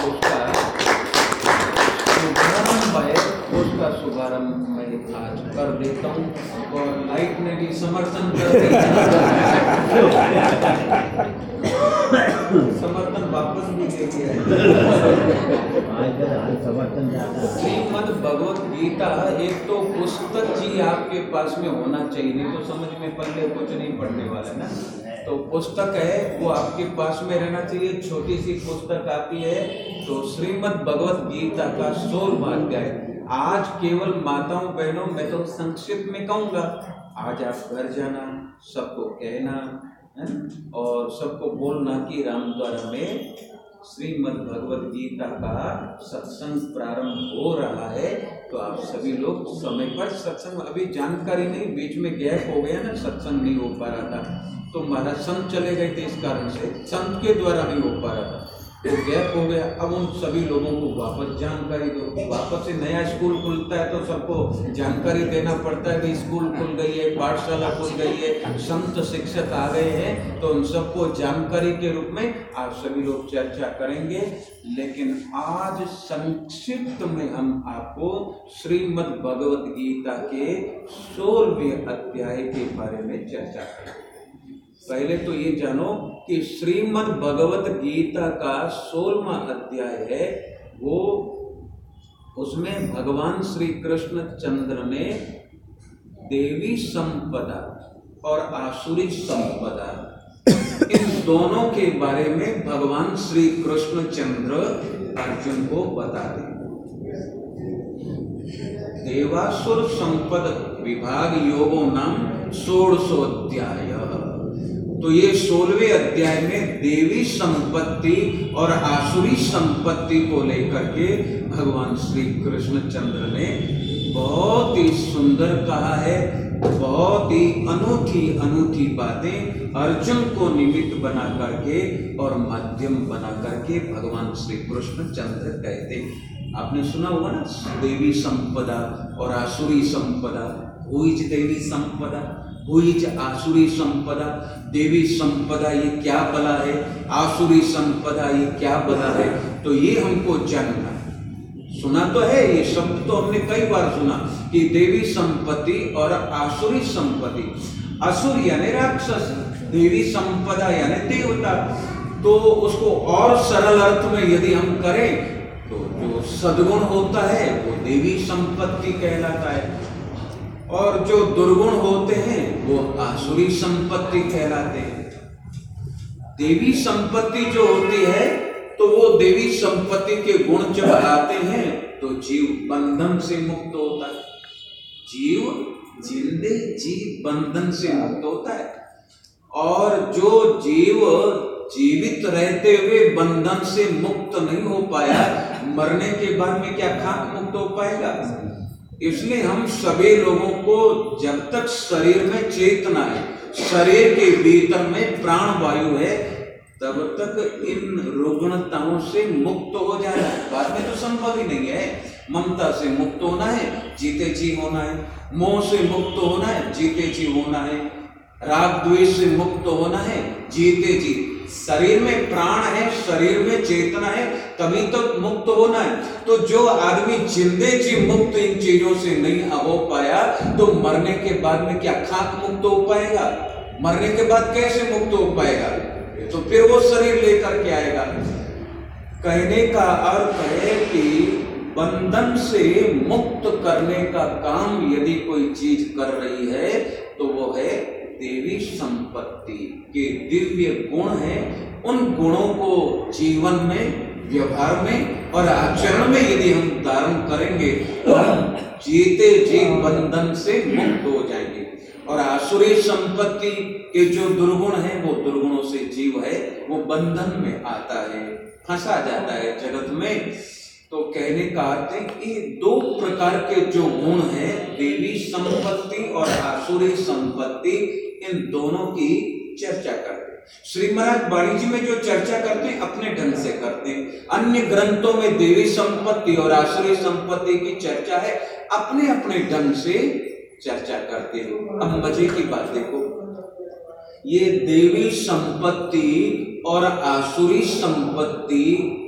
उसका शुभारंभ मैं आज कर देता हूँ और लाइट ने भी समर्थन कर दिया, समर्थन वापस भी दे दिया। श्रीमद् भगवद गीता एक तो पुस्तक जी आपके पास में होना चाहिए, नहीं तो समझ में पल्ले कुछ नहीं पड़ने वाला ना। तो पुस्तक है वो आपके पास में रहना चाहिए, छोटी सी पुस्तक आती है। तो श्रीमद् भगवद गीता का 16वां अध्याय आज केवल माताओं बहनों मैं तो संक्षिप्त में कहूंगा, आज आप घर जाना, सबको कहना है और सबको बोलना कि रामद्वारा में श्रीमद् भगवद गीता का सत्संग प्रारंभ हो रहा है। तो आप सभी लोग समय पर सत्संग, अभी जानकारी नहीं, बीच में गैप हो गया ना, सत्संग नहीं हो पा रहा था तो महाराज संत चले गए थे, इस कारण से संत के द्वारा नहीं हो पा रहा था तो गैप हो गया। अब उन सभी लोगों को वापस जानकारी दो, वापस से नया स्कूल खुलता है तो सबको जानकारी देना पड़ता है कि स्कूल खुल गई है, पाठशाला खुल गई है, संत शिक्षक आ गए हैं, तो उन सबको जानकारी के रूप में आप सभी लोग चर्चा करेंगे। लेकिन आज संक्षिप्त में हम आपको श्रीमद् भगवद गीता के 16वें अध्याय के बारे में चर्चा करेंगे। पहले तो ये जानो कि श्रीमद् भगवद गीता का 16वां अध्याय है वो, उसमें भगवान श्री कृष्ण चंद्र ने देवी संपदा और आसुरी संपदा इन दोनों के बारे में भगवान श्री कृष्ण चंद्र अर्जुन को बता दें। देवासुर संपद विभाग योगो नाम 16 तो ये 16वें अध्याय में देवी संपत्ति और आसुरी संपत्ति को लेकर के भगवान श्री कृष्णचंद्र ने बहुत ही सुंदर कहा है। बहुत ही अनूठी अनूठी बातें अर्जुन को निमित्त बना करके और माध्यम बना करके भगवान श्री कृष्णचंद्र कहते। आपने सुना होगा ना, देवी संपदा और आसुरी संपदा। हुईज देवी संपदा, हुईज आसुरी संपदा। देवी संपदा ये क्या बला है, आसुरी संपदा ये क्या बला है, तो ये हमको जानना। सुना तो है, ये शब्द तो हमने कई बार सुना कि देवी संपत्ति और आसुरी संपत्ति। असुर यानी राक्षस, देवी संपदा यानी देवता। तो उसको और सरल अर्थ में यदि हम करें तो जो सद्गुण होता है वो देवी संपत्ति कहलाता है, और जो दुर्गुण होते हैं वो आसुरी संपत्ति कहलाते हैं। देवी संपत्ति जो होती है तो वो देवी संपत्ति के गुण जब आते हैं तो जीव बंधन से मुक्त होता है। जीव जिंदे जीव बंधन से मुक्त होता है, और जो जीव जीवित रहते हुए बंधन से मुक्त नहीं हो पाया, मरने के बाद में क्या खाक मुक्त हो पाएगा। इसलिए हम सभी लोगों को जब तक शरीर में चेतना है, शरीर के भीतर में प्राण वायु है, तब तक इन रुग्णताओं से मुक्त हो जाना है। बाद में तो संभव ही नहीं है। ममता से मुक्त होना है, जीते जी होना है। मोह से मुक्त होना है, जीते जी होना है। राग द्वेष से मुक्त होना है, जीते जी। शरीर में प्राण है, शरीर में चेतना है, तभी तक मुक्त होना है। तो जो आदमी जिंदे जी मुक्त इन चीजों से नहीं हो पाया, तो मरने के बाद में क्या खाक मुक्त हो पाएगा। मरने के बाद कैसे मुक्त हो पाएगा, तो फिर वो शरीर लेकर के आएगा। कहने का अर्थ है कि बंधन से मुक्त करने का काम यदि कोई चीज कर रही है तो वो है देवी संपत्ति के दिव्य गुण हैं। उन गुणों को जीवन में, व्यवहार में और आचरण में यदि हम धारण करेंगे तो हम जीते जी बंधन से मुक्त हो जाएंगे। और आसुरी संपत्ति के जो दुर्गुण हैं, वो दुर्गुणों से जीव है वो बंधन में आता है, फंसा जाता है जगत में। तो कहने का अर्थ है कि दो प्रकार के जो गुण हैं, देवी संपत्ति और आसुरी संपत्ति, इन दोनों की चर्चा करते हैं। श्री महाराज वाणिज्य में जो चर्चा करते हैं अपने ढंग से करते हैं। अन्य ग्रंथों में देवी संपत्ति और आसुरी संपत्ति की चर्चा है, अपने अपने ढंग से चर्चा करते हैं। अब मजे की बात देखो, ये देवी संपत्ति और आसुरी संपत्ति,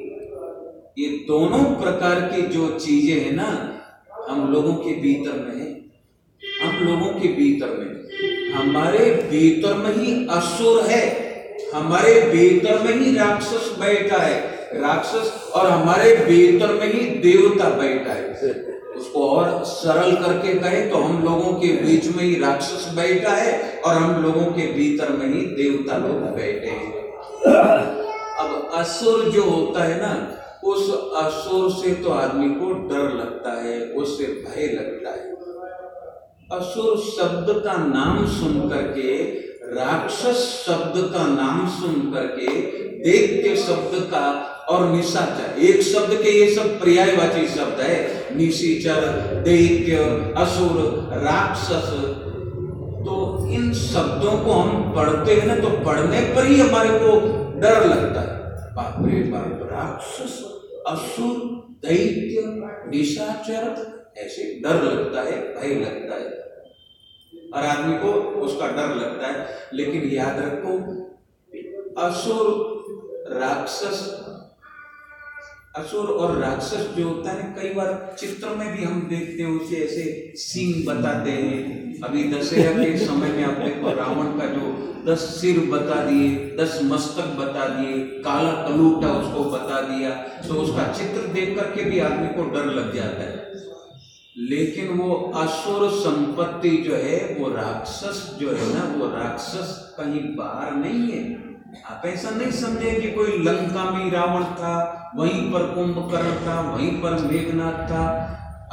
ये दोनों प्रकार की जो चीजें हैं ना, हम लोगों के भीतर में है। हम लोगों के भीतर में, हमारे भीतर में ही असुर है, हमारे भीतर में ही राक्षस बैठा है, राक्षस, और हमारे भीतर में ही देवता बैठा है। उसको और सरल करके कहे तो हम लोगों के बीच में ही राक्षस बैठा है और हम लोगों के भीतर में ही देवता लोग बैठे हैं। अब असुर जो होता है ना, उस असुर से तो आदमी को डर लगता है, उससे भय लगता है। असुर शब्द का नाम सुन करके, राक्षस शब्द का नाम सुन करके, दैत्य शब्द का और निशाचर, एक शब्द के ये सब पर्यायवाची शब्द है। निशाचर, दैत्य, असुर, राक्षस, तो इन शब्दों को हम पढ़ते हैं ना, तो पढ़ने पर ही हमारे को डर लगता है। बाप रे बाप, राक्षस, असुर, दैत्य, निशाचर, ऐसे डर लगता है, भय लगता है, और आदमी को उसका डर लगता है। लेकिन याद रखो, असुर, राक्षस, असुर और राक्षस जो होता है, कई बार चित्र में भी हम देखते हैं, उसे ऐसे सींग बताते हैं। अभी दशहरा के समय में आप देखो, रावण का जो 10 सिर बता दिए, 10 मस्तक बता दिए, काला कलूटा उसको बता दिया, तो उसका चित्र देख करके भी आदमी को डर लग जाता है। लेकिन वो असुर संपत्ति जो है, वो राक्षस जो है ना, वो राक्षस कहीं बाहर नहीं है। आप ऐसा नहीं समझे कि कोई लंका में रावण था, वहीं पर कुंभकर्ण था, वहीं पर मेघनाथ था।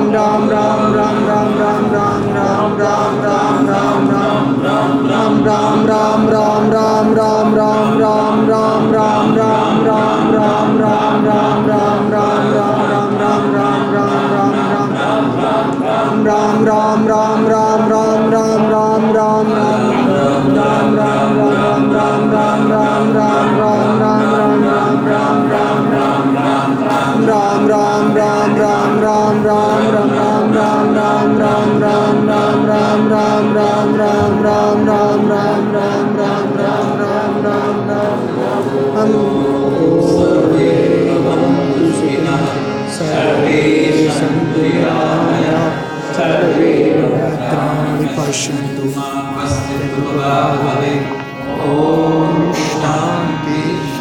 राम राम